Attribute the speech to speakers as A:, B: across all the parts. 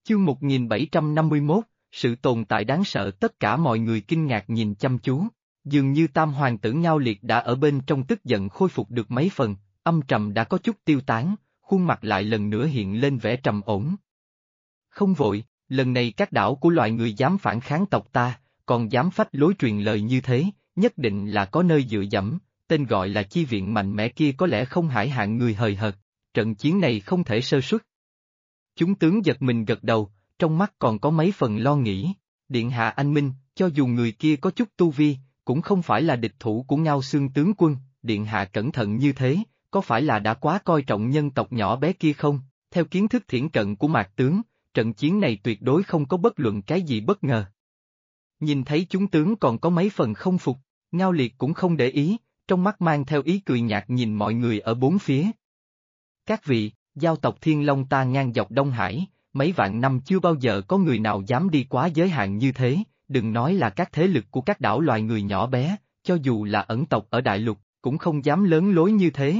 A: Chương 1751, sự tồn tại đáng sợ. Tất cả mọi người kinh ngạc nhìn chăm chú. Dường như tam hoàng tử Ngao Liệt đã ở bên trong tức giận khôi phục được mấy phần, âm trầm đã có chút tiêu tán, khuôn mặt lại lần nữa hiện lên vẻ trầm ổn. Không vội, lần này các đảo của loài người dám phản kháng tộc ta, còn dám phách lối truyền lời như thế, nhất định là có nơi dựa dẫm, tên gọi là chi viện mạnh mẽ kia có lẽ không hải hạng người hời hợt, trận chiến này không thể sơ suất. Chúng tướng giật mình gật đầu, trong mắt còn có mấy phần lo nghĩ. Điện hạ anh minh, cho dù người kia có chút tu vi, cũng không phải là địch thủ của Ngao Xương tướng quân. Điện hạ cẩn thận như thế, có phải là đã quá coi trọng nhân tộc nhỏ bé kia không? Theo kiến thức thiển cận của Mạc tướng, trận chiến này tuyệt đối không có bất luận cái gì bất ngờ. Nhìn thấy chúng tướng còn có mấy phần không phục, Ngao Liệt cũng không để ý, trong mắt mang theo ý cười nhạt nhìn mọi người ở bốn phía. Các vị, giao tộc Thiên Long ta ngang dọc Đông Hải, mấy vạn năm chưa bao giờ có người nào dám đi quá giới hạn như thế, đừng nói là các thế lực của các đảo loài người nhỏ bé, cho dù là ẩn tộc ở đại lục, cũng không dám lớn lối như thế.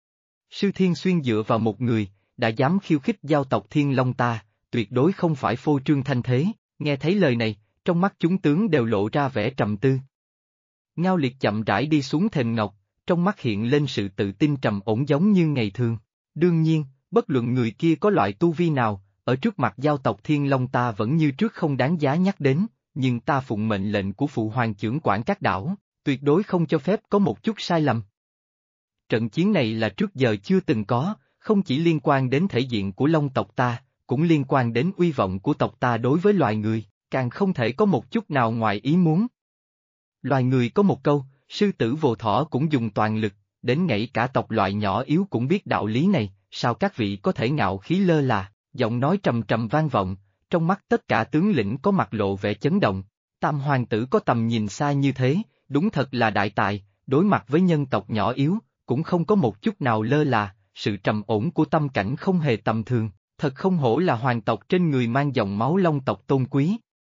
A: Sư Thiên Xuyên dựa vào một người, đã dám khiêu khích giao tộc Thiên Long ta, tuyệt đối không phải phô trương thanh thế. Nghe thấy lời này, trong mắt chúng tướng đều lộ ra vẻ trầm tư. Ngao Liệt chậm rãi đi xuống thềm ngọc, trong mắt hiện lên sự tự tin trầm ổn giống như ngày thường. Đương nhiên, bất luận người kia có loại tu vi nào, ở trước mặt giao tộc Thiên Long ta vẫn như trước không đáng giá nhắc đến, nhưng ta phụng mệnh lệnh của phụ hoàng chưởng quản các đảo, tuyệt đối không cho phép có một chút sai lầm. Trận chiến này là trước giờ chưa từng có, không chỉ liên quan đến thể diện của Long tộc ta, cũng liên quan đến uy vọng của tộc ta đối với loài người, càng không thể có một chút nào ngoài ý muốn. Loài người có một câu, sư tử vô thỏ cũng dùng toàn lực, đến ngay cả tộc loại nhỏ yếu cũng biết đạo lý này, sao các vị có thể ngạo khí lơ là, giọng nói trầm trầm vang vọng, trong mắt tất cả tướng lĩnh có mặt lộ vẻ chấn động. Tam hoàng tử có tầm nhìn xa như thế, đúng thật là đại tài, đối mặt với nhân tộc nhỏ yếu, cũng không có một chút nào lơ là, sự trầm ổn của tâm cảnh không hề tầm thường, thật không hổ là hoàng tộc trên người mang dòng máu Long tộc tôn quý.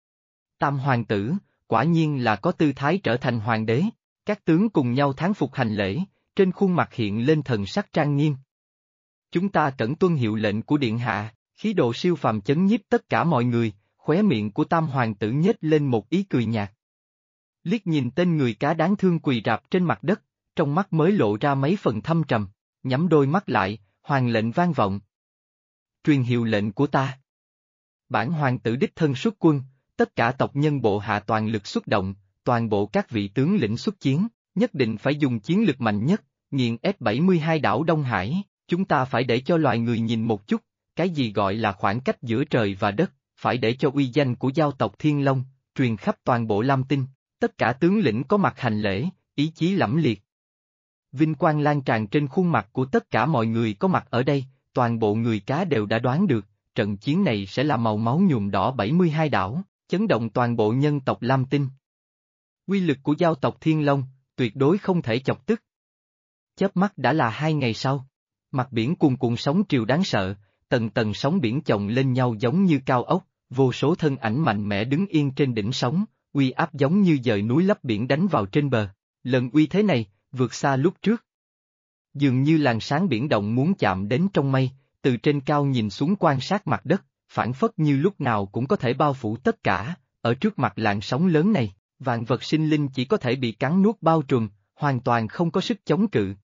A: Tam hoàng tử, quả nhiên là có tư thái trở thành hoàng đế, các tướng cùng nhau thán phục hành lễ, trên khuôn mặt hiện lên thần sắc trang nghiêm. Chúng ta cẩn tuân hiệu lệnh của điện hạ, khí độ siêu phàm chấn nhiếp tất cả mọi người, khóe miệng của tam hoàng tử nhếch lên một ý cười nhạt. Liếc nhìn tên người cá đáng thương quỳ rạp trên mặt đất, trong mắt mới lộ ra mấy phần thâm trầm, nhắm đôi mắt lại, hoàng lệnh vang vọng. Truyền hiệu lệnh của ta. Bản hoàng tử đích thân xuất quân, tất cả tộc nhân bộ hạ toàn lực xuất động, toàn bộ các vị tướng lĩnh xuất chiến, nhất định phải dùng chiến lực mạnh nhất, nghiền ép 72 đảo Đông Hải, chúng ta phải để cho loài người nhìn một chút, cái gì gọi là khoảng cách giữa trời và đất, phải để cho uy danh của giao tộc Thiên Long, truyền khắp toàn bộ Lam Tinh, tất cả tướng lĩnh có mặt hành lễ, ý chí lẫm liệt. Vinh quang lan tràn trên khuôn mặt của tất cả mọi người có mặt ở đây, toàn bộ người cá đều đã đoán được, trận chiến này sẽ là màu máu nhuộm đỏ 72 đảo, chấn động toàn bộ nhân tộc Lam Tinh. Quy lực của giao tộc Thiên Long, tuyệt đối không thể chọc tức. Chớp mắt đã là 2 ngày sau, mặt biển cuồn cuộn sóng triều đáng sợ, tầng tầng sóng biển chồng lên nhau giống như cao ốc, vô số thân ảnh mạnh mẽ đứng yên trên đỉnh sóng, uy áp giống như dời núi lấp biển đánh vào trên bờ, lần uy thế này, vượt xa lúc trước. Dường như làn sáng biển động muốn chạm đến trong mây, từ trên cao nhìn xuống quan sát mặt đất, phản phất như lúc nào cũng có thể bao phủ tất cả, ở trước mặt làn sóng lớn này, vạn vật sinh linh chỉ có thể bị cắn nuốt bao trùm, hoàn toàn không có sức chống cự.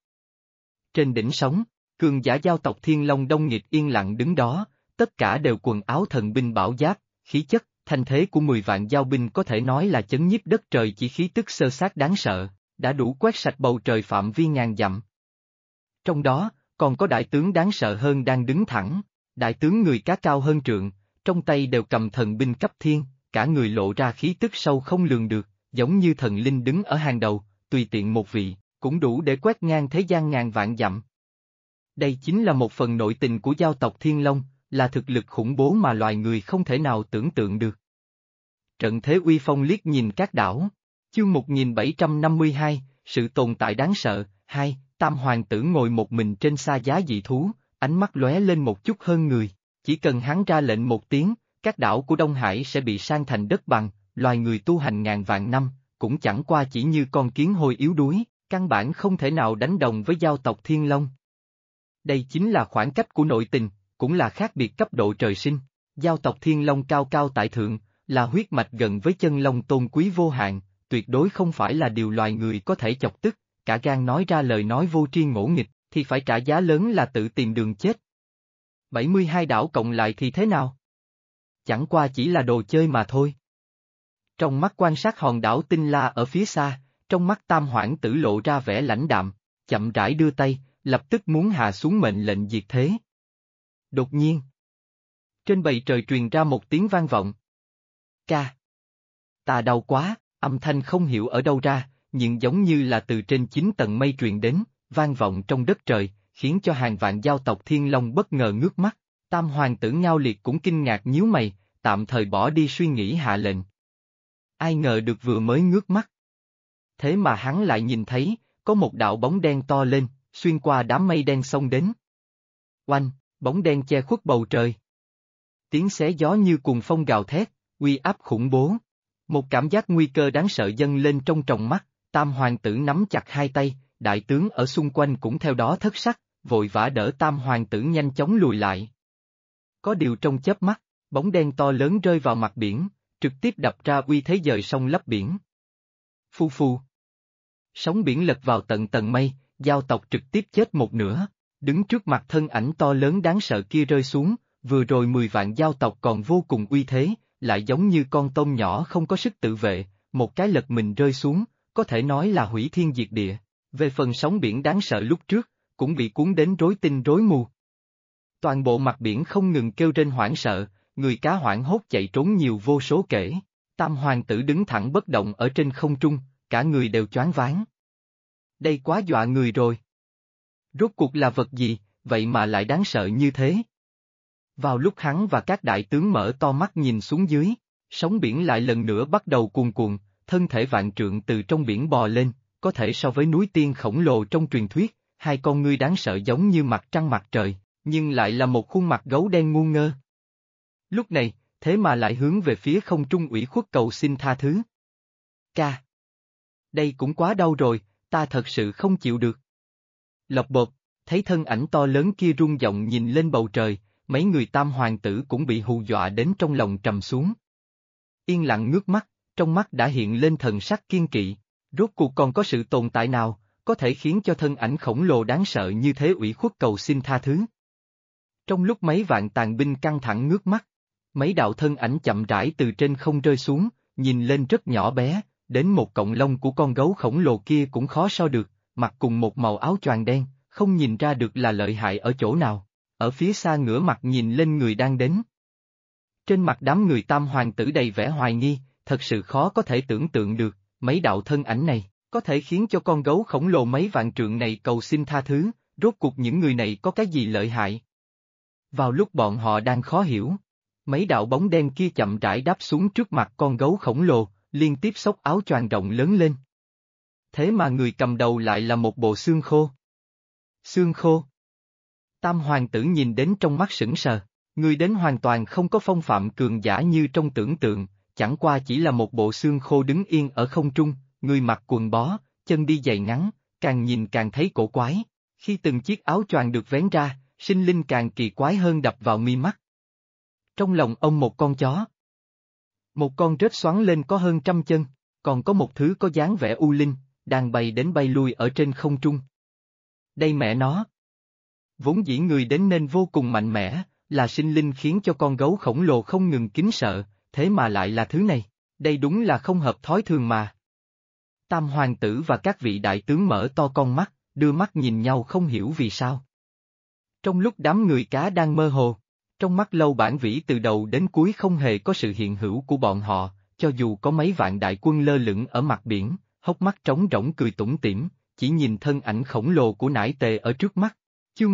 A: Trên đỉnh sóng, cường giả giao tộc Thiên Long Đông Nghịt yên lặng đứng đó, tất cả đều quần áo thần binh bảo giáp, khí chất, thanh thế của 10 vạn giao binh có thể nói là chấn nhiếp đất trời, chỉ khí tức sơ sát đáng sợ, đã đủ quét sạch bầu trời phạm vi ngàn dặm. Trong đó, còn có đại tướng đáng sợ hơn đang đứng thẳng, đại tướng người cá cao hơn trượng, trong tay đều cầm thần binh cấp thiên, cả người lộ ra khí tức sâu không lường được, giống như thần linh đứng ở hàng đầu, tùy tiện một vị, cũng đủ để quét ngang thế gian ngàn vạn dặm. Đây chính là một phần nội tình của giao tộc Thiên Long, là thực lực khủng bố mà loài người không thể nào tưởng tượng được. Trận thế uy phong liếc nhìn các đảo. Chương 1752, sự tồn tại đáng sợ. 2. Tam hoàng tử ngồi một mình trên sa giá dị thú, ánh mắt lóe lên một chút hơn người, chỉ cần hắn ra lệnh một tiếng, các đảo của Đông Hải sẽ bị san thành đất bằng, loài người tu hành ngàn vạn năm, cũng chẳng qua chỉ như con kiến hôi yếu đuối, căn bản không thể nào đánh đồng với giao tộc Thiên Long. Đây chính là khoảng cách của nội tình, cũng là khác biệt cấp độ trời sinh. Giao tộc Thiên Long cao cao tại thượng, là huyết mạch gần với chân long tôn quý vô hạn, tuyệt đối không phải là điều loài người có thể chọc tức, cả gan nói ra lời nói vô tri ngỗ nghịch, thì phải trả giá lớn là tự tìm đường chết. 72 đảo cộng lại thì thế nào? Chẳng qua chỉ là đồ chơi mà thôi. Trong mắt quan sát hòn đảo Tinh La ở phía xa, trong mắt Tam Hoãn Tử lộ ra vẻ lãnh đạm, chậm rãi đưa tay, lập tức muốn hạ xuống mệnh lệnh diệt thế. Đột nhiên, trên bầu trời truyền ra một tiếng vang vọng. Ca. Ta đau quá, âm thanh không hiểu ở đâu ra, nhưng giống như là từ trên 9 tầng mây truyền đến, vang vọng trong đất trời, khiến cho hàng vạn giao tộc Thiên Long bất ngờ ngước mắt. Tam Hoàng Tử Ngao Liệt cũng kinh ngạc nhíu mày, tạm thời bỏ đi suy nghĩ hạ lệnh. Ai ngờ được vừa mới ngước mắt. Thế mà hắn lại nhìn thấy, có một đạo bóng đen to lên, xuyên qua đám mây đen xông đến. Oanh, bóng đen che khuất bầu trời. Tiếng xé gió như cuồng phong gào thét, uy áp khủng bố. Một cảm giác nguy cơ đáng sợ dâng lên trong tròng mắt, Tam Hoàng Tử nắm chặt hai tay, đại tướng ở xung quanh cũng theo đó thất sắc, vội vã đỡ Tam Hoàng Tử nhanh chóng lùi lại. Có điều trong chớp mắt, bóng đen to lớn rơi vào mặt biển, trực tiếp đập ra uy thế dời sông lấp biển. Phu phu. Sóng biển lật vào tận tầng mây, giao tộc trực tiếp chết một nửa, đứng trước mặt thân ảnh to lớn đáng sợ kia rơi xuống, vừa rồi 10 vạn giao tộc còn vô cùng uy thế, lại giống như con tôm nhỏ không có sức tự vệ, một cái lật mình rơi xuống, có thể nói là hủy thiên diệt địa. Về phần sóng biển đáng sợ lúc trước, cũng bị cuốn đến rối tinh rối mù. Toàn bộ mặt biển không ngừng kêu rên hoảng sợ, người cá hoảng hốt chạy trốn nhiều vô số kể. Tam Hoàng Tử đứng thẳng bất động ở trên không trung, cả người đều choáng váng. Đây quá dọa người rồi. Rốt cuộc là vật gì, vậy mà lại đáng sợ như thế? Vào lúc hắn và các đại tướng mở to mắt nhìn xuống dưới, sóng biển lại lần nữa bắt đầu cuồn cuộn, thân thể vạn trượng từ trong biển bò lên, có thể so với núi tiên khổng lồ trong truyền thuyết, hai con ngươi đáng sợ giống như mặt trăng mặt trời, nhưng lại là một khuôn mặt gấu đen ngu ngơ. Lúc này, thế mà lại hướng về phía không trung ủy khuất cầu xin tha thứ. Ca. Đây cũng quá đau rồi, ta thật sự không chịu được. Lộc bộp, thấy thân ảnh to lớn kia rung giọng nhìn lên bầu trời, mấy người Tam Hoàng Tử cũng bị hù dọa đến trong lòng trầm xuống. Yên lặng ngước mắt, trong mắt đã hiện lên thần sắc kiên kỵ, rốt cuộc còn có sự tồn tại nào, có thể khiến cho thân ảnh khổng lồ đáng sợ như thế ủy khuất cầu xin tha thứ. Trong lúc mấy vạn tàn binh căng thẳng ngước mắt, mấy đạo thân ảnh chậm rãi từ trên không rơi xuống, nhìn lên rất nhỏ bé, đến một cọng lông của con gấu khổng lồ kia cũng khó so được, mặc cùng một màu áo choàng đen, không nhìn ra được là lợi hại ở chỗ nào, ở phía xa ngửa mặt nhìn lên người đang đến. Trên mặt đám người Tam Hoàng Tử đầy vẻ hoài nghi, thật sự khó có thể tưởng tượng được, mấy đạo thân ảnh này, có thể khiến cho con gấu khổng lồ mấy vạn trượng này cầu xin tha thứ, rốt cuộc những người này có cái gì lợi hại? Vào lúc bọn họ đang khó hiểu, mấy đạo bóng đen kia chậm rãi đáp xuống trước mặt con gấu khổng lồ, liên tiếp xốc áo choàng rộng lớn lên. Thế mà người cầm đầu lại là một bộ xương khô. Xương khô. Tam Hoàng Tử nhìn đến trong mắt sững sờ, người đến hoàn toàn không có phong phạm cường giả như trong tưởng tượng, chẳng qua chỉ là một bộ xương khô đứng yên ở không trung, người mặc quần bó, chân đi giày ngắn, càng nhìn càng thấy cổ quái. Khi từng chiếc áo choàng được vén ra, sinh linh càng kỳ quái hơn đập vào mi mắt. Trong lòng ông một con chó. Một con rết xoắn lên có hơn 100 chân, còn có một thứ có dáng vẻ u linh, đang bay đến bay lui ở trên không trung. Đây mẹ nó. Vốn dĩ người đến nên vô cùng mạnh mẽ, là sinh linh khiến cho con gấu khổng lồ không ngừng kính sợ, thế mà lại là thứ này, đây đúng là không hợp thói thường mà. Tam Hoàng Tử và các vị đại tướng mở to con mắt, đưa mắt nhìn nhau không hiểu vì sao. Trong lúc đám người cá đang mơ hồ, trong mắt Lâu Bản Vĩ từ đầu đến cuối không hề có sự hiện hữu của bọn họ, cho dù có mấy vạn đại quân lơ lửng ở mặt biển, hốc mắt trống rỗng cười tủm tỉm, chỉ nhìn thân ảnh khổng lồ của nải tề ở trước mắt. Chương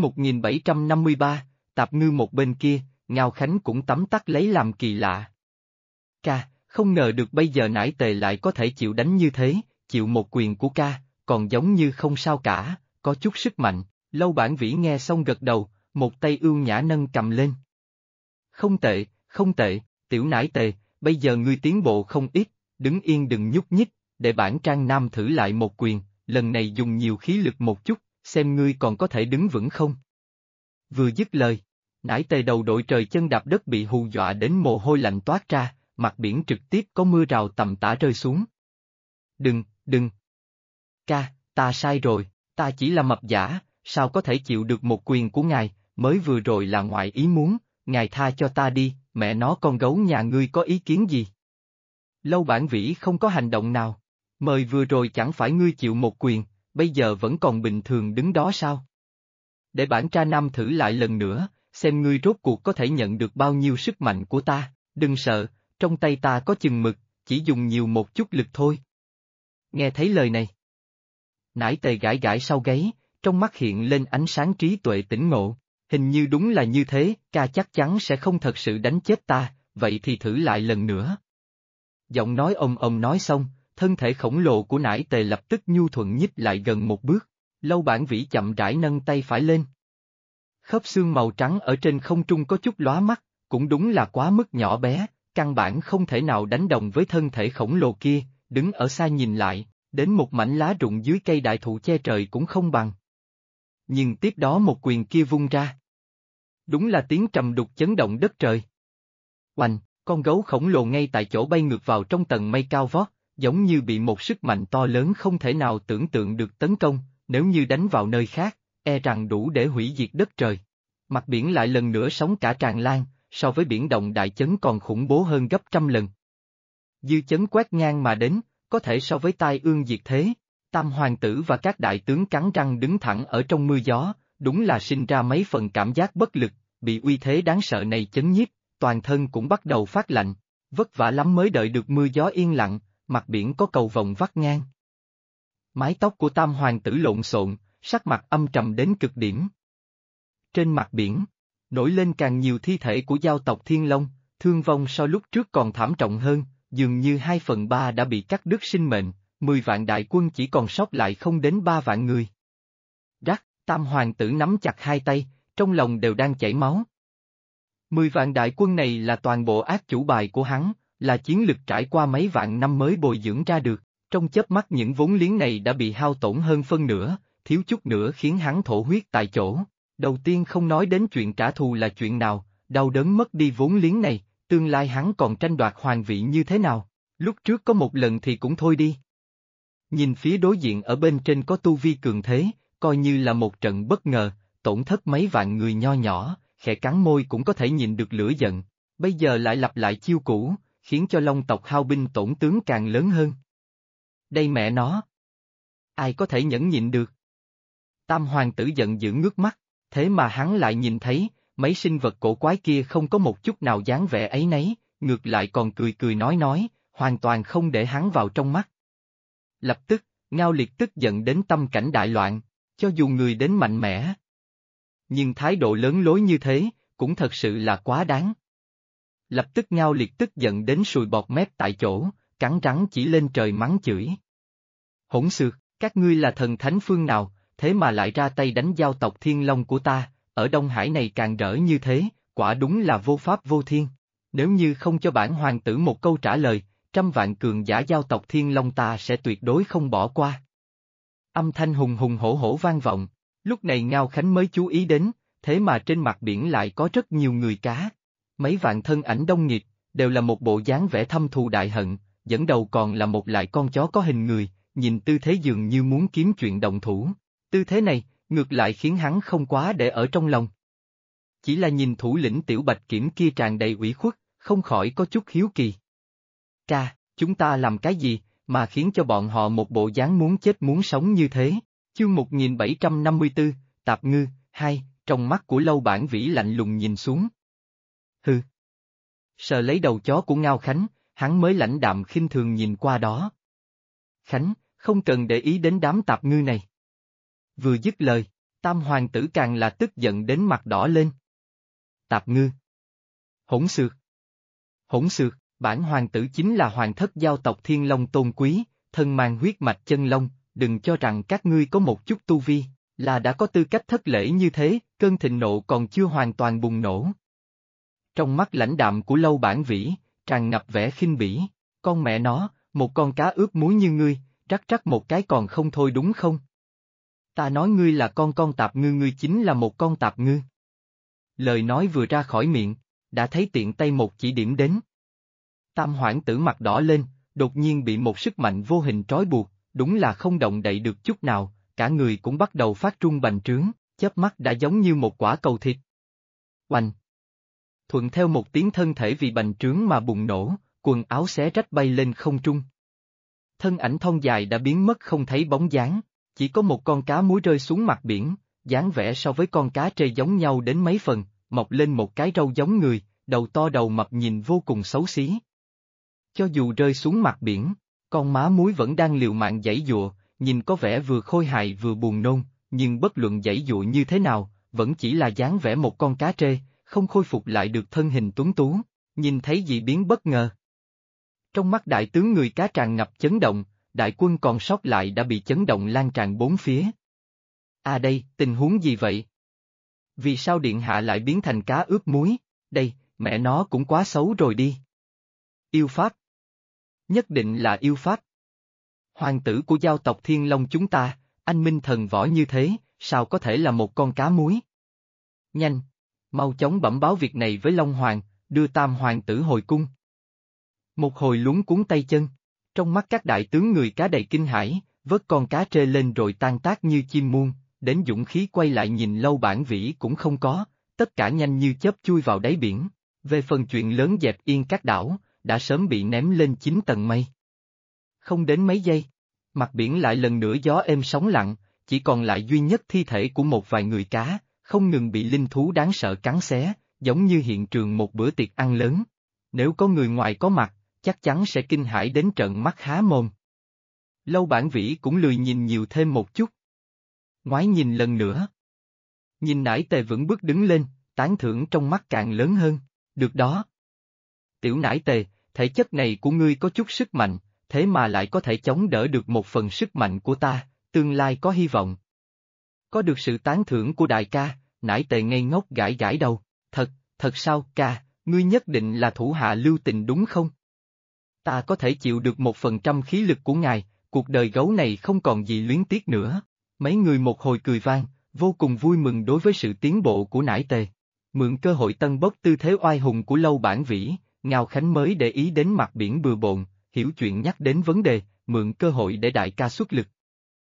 A: 1753, Tạp Ngư một bên kia, Ngao Khánh cũng tấm tắc lấy làm kỳ lạ. Ca, không ngờ được bây giờ nải tề lại có thể chịu đánh như thế, chịu một quyền của ca, còn giống như không sao cả, có chút sức mạnh. Lâu Bản Vĩ nghe xong gật đầu, một tay ưu nhã nâng cầm lên. Không tệ, không tệ, tiểu nải tề, bây giờ ngươi tiến bộ không ít, đứng yên đừng nhúc nhích, để bản Trang Nam thử lại một quyền, lần này dùng nhiều khí lực một chút, xem ngươi còn có thể đứng vững không. Vừa dứt lời, Nải Tề đầu đội trời chân đạp đất bị hù dọa đến mồ hôi lạnh toát ra, mặt biển trực tiếp có mưa rào tầm tã rơi xuống. Đừng! Ca, ta sai rồi, ta chỉ là mập giả, sao có thể chịu được một quyền của ngài, mới vừa rồi là ngoại ý muốn, ngài tha cho ta đi, mẹ nó con gấu nhà ngươi có ý kiến gì? Lâu Bản Vĩ không có hành động nào. Mời vừa rồi chẳng phải ngươi chịu một quyền, bây giờ vẫn còn bình thường đứng đó sao? Để bản tra nam thử lại lần nữa, xem ngươi rốt cuộc có thể nhận được bao nhiêu sức mạnh của ta, đừng sợ, trong tay ta có chừng mực, chỉ dùng nhiều một chút lực thôi. Nghe thấy lời này. Nải Tề gãi gãi sau gáy, trong mắt hiện lên ánh sáng trí tuệ tỉnh ngộ, hình như đúng là như thế, ca chắc chắn sẽ không thật sự đánh chết ta, vậy thì thử lại lần nữa. Giọng nói ông nói xong, thân thể khổng lồ của Nải Tề lập tức nhu thuận nhích lại gần một bước, Lâu Bản Vĩ chậm rãi nâng tay phải lên. Khớp xương màu trắng ở trên không trung có chút lóa mắt, cũng đúng là quá mức nhỏ bé, căn bản không thể nào đánh đồng với thân thể khổng lồ kia, đứng ở xa nhìn lại, đến một mảnh lá rụng dưới cây đại thụ che trời cũng không bằng. Nhưng tiếp đó một quyền kia vung ra. Đúng là tiếng trầm đục chấn động đất trời. Oanh, con gấu khổng lồ ngay tại chỗ bay ngược vào trong tầng mây cao vót, giống như bị một sức mạnh to lớn không thể nào tưởng tượng được tấn công, nếu như đánh vào nơi khác, e rằng đủ để hủy diệt đất trời. Mặt biển lại lần nữa sóng cả tràn lan, so với biển động đại chấn còn khủng bố hơn gấp trăm lần. Dư chấn quét ngang mà đến, có thể so với tai ương diệt thế. Tam hoàng tử và các đại tướng cắn răng đứng thẳng ở trong mưa gió, đúng là sinh ra mấy phần cảm giác bất lực, bị uy thế đáng sợ này chấn nhiếp, toàn thân cũng bắt đầu phát lạnh, vất vả lắm mới đợi được mưa gió yên lặng, mặt biển có cầu vồng vắt ngang. Mái tóc của tam hoàng tử lộn xộn, sắc mặt âm trầm đến cực điểm. Trên mặt biển, nổi lên càng nhiều thi thể của giao tộc Thiên Long, thương vong so lúc trước còn thảm trọng hơn, dường như 2/3 đã bị cắt đứt sinh mệnh, 10 vạn đại quân chỉ còn sót lại không đến 3 vạn người. Rắc, tam hoàng tử nắm chặt hai tay, trong lòng đều đang chảy máu. 10 vạn đại quân này là toàn bộ ác chủ bài của hắn, là chiến lực trải qua mấy vạn năm mới bồi dưỡng ra được, trong chớp mắt những vốn liếng này đã bị hao tổn hơn phân nửa, thiếu chút nữa khiến hắn thổ huyết tại chỗ. Đầu tiên không nói đến chuyện trả thù là chuyện nào, đau đớn mất đi vốn liếng này, tương lai hắn còn tranh đoạt hoàng vị như thế nào, lúc trước có một lần thì cũng thôi đi. Nhìn phía đối diện ở bên trên có tu vi cường thế, coi như là một trận bất ngờ, tổn thất mấy vạn người nho nhỏ, khẽ cắn môi cũng có thể nhìn được lửa giận, bây giờ lại lặp lại chiêu cũ, khiến cho Long tộc hao binh tổn tướng càng lớn hơn. Đây mẹ nó! Ai có thể nhẫn nhịn được? Tam hoàng tử giận dữ ngước mắt, thế mà hắn lại nhìn thấy, mấy sinh vật cổ quái kia không có một chút nào dáng vẻ ấy nấy, ngược lại còn cười cười nói, hoàn toàn không để hắn vào trong mắt. Lập tức, Ngao Liệt tức giận đến tâm cảnh đại loạn, cho dù người đến mạnh mẽ. Nhưng thái độ lớn lối như thế, cũng thật sự là quá đáng. Lập tức Ngao Liệt tức giận đến sùi bọt mép tại chỗ, cắn răng chỉ lên trời mắng chửi. Hỗn xược, các ngươi là thần thánh phương nào, thế mà lại ra tay đánh giao tộc Thiên Long của ta, ở Đông Hải này càng rỡ như thế, quả đúng là vô pháp vô thiên. Nếu như không cho bản hoàng tử một câu trả lời, 100 vạn cường giả giao tộc Thiên Long ta sẽ tuyệt đối không bỏ qua. Âm thanh hùng hùng hổ hổ vang vọng, lúc này Ngao Khánh mới chú ý đến, thế mà trên mặt biển lại có rất nhiều người cá. Mấy vạn thân ảnh đông nghịt, đều là một bộ dáng vẻ thâm thù đại hận, dẫn đầu còn là một lại con chó có hình người, nhìn tư thế dường như muốn kiếm chuyện động thủ. Tư thế này, ngược lại khiến hắn không quá để ở trong lòng. Chỉ là nhìn thủ lĩnh Tiểu Bạch Kiểm kia tràn đầy ủy khuất, không khỏi có chút hiếu kỳ. Ca, chúng ta làm cái gì, mà khiến cho bọn họ một bộ dáng muốn chết muốn sống như thế? Chương 1754, Tạp Ngư, 2, trong mắt của Lâu Bản Vĩ lạnh lùng nhìn xuống. Hừ. Sờ lấy đầu chó của Ngao Khánh, hắn mới lãnh đạm khinh thường nhìn qua đó. Khánh, không cần để ý đến đám tạp ngư này. Vừa dứt lời, tam hoàng tử càng là tức giận đến mặt đỏ lên. Tạp ngư. Hỗn xược. Hỗn xược, bản hoàng tử chính là hoàng thất giao tộc Thiên Long tôn quý, thân mang huyết mạch chân long, đừng cho rằng các ngươi có một chút tu vi, là đã có tư cách thất lễ như thế, cơn thịnh nộ còn chưa hoàn toàn bùng nổ. Trong mắt lãnh đạm của Lâu Bản Vĩ, tràn ngập vẻ khinh bỉ, con mẹ nó, một con cá ướp muối như ngươi, rắc một cái còn không thôi đúng không? Ta nói ngươi là con tạp ngư, ngươi chính là một con tạp ngư. Lời nói vừa ra khỏi miệng, đã thấy tiện tay một chỉ điểm đến. Tam hoảng tử mặt đỏ lên, đột nhiên bị một sức mạnh vô hình trói buộc, đúng là không động đậy được chút nào, cả người cũng bắt đầu phát run bành trướng, chớp mắt đã giống như một quả cầu thịt. Oanh! Thuận theo một tiếng thân thể vì bành trướng mà bùng nổ, quần áo xé rách bay lên không trung. Thân ảnh thon dài đã biến mất không thấy bóng dáng, chỉ có một con cá muối rơi xuống mặt biển, dáng vẻ so với con cá trê giống nhau đến mấy phần, mọc lên một cái râu giống người, đầu to đầu mập nhìn vô cùng xấu xí. Cho dù rơi xuống mặt biển, con má muối vẫn đang liều mạng giãy giụa, nhìn có vẻ vừa khôi hài vừa buồn nôn, nhưng bất luận giãy giụa như thế nào, vẫn chỉ là dáng vẻ một con cá trê, không khôi phục lại được thân hình tuấn tú, nhìn thấy dị biến bất ngờ. Trong mắt đại tướng người cá tràn ngập chấn động, đại quân còn sót lại đã bị chấn động lan tràn bốn phía. À đây, tình huống gì vậy? Vì sao điện hạ lại biến thành cá ướp muối? Đây, mẹ nó cũng quá xấu rồi đi. Yêu pháp. Nhất định là yêu pháp. Hoàng tử của giao tộc Thiên Long chúng ta, anh minh thần võ như thế, sao có thể là một con cá muối? Nhanh! Mau chóng bẩm báo việc này với Long Hoàng, đưa Tam hoàng tử hồi cung. Một hồi luống cuốn tay chân, trong mắt các đại tướng người cá đầy kinh hãi, vớt con cá trê lên rồi tan tác như chim muông, đến dũng khí quay lại nhìn Lâu Bản Vĩ cũng không có, tất cả nhanh như chớp chui vào đáy biển. Về phần chuyện lớn dẹp yên các đảo, đã sớm bị ném lên 9 tầng mây. Không đến mấy giây, mặt biển lại lần nữa gió êm sóng lặng, chỉ còn lại duy nhất thi thể của một vài người cá, không ngừng bị linh thú đáng sợ cắn xé, giống như hiện trường một bữa tiệc ăn lớn. Nếu có người ngoài có mặt, chắc chắn sẽ kinh hãi đến trợn mắt há mồm. Lâu Bản Vĩ cũng lười nhìn nhiều thêm một chút. Ngoái nhìn lần nữa. Nhìn Nải Tề vững bước đứng lên, tán thưởng trong mắt càng lớn hơn, được đó. Tiểu Nải Tề, thể chất này của ngươi có chút sức mạnh, thế mà lại có thể chống đỡ được một phần sức mạnh của ta, tương lai có hy vọng. Có được sự tán thưởng của đại ca, Nải Tề ngây ngốc gãi gãi đầu, thật sao ca, ngươi nhất định là thủ hạ lưu tình đúng không? Ta có thể chịu được 1% khí lực của ngài, cuộc đời gấu này không còn gì luyến tiếc nữa. Mấy người một hồi cười vang, vô cùng vui mừng đối với sự tiến bộ của Nải Tề. Mượn cơ hội tân bốc tư thế oai hùng của Lâu Bản Vĩ, Ngao Khánh mới để ý đến mặt biển bừa bộn, hiểu chuyện nhắc đến vấn đề, mượn cơ hội để đại ca xuất lực.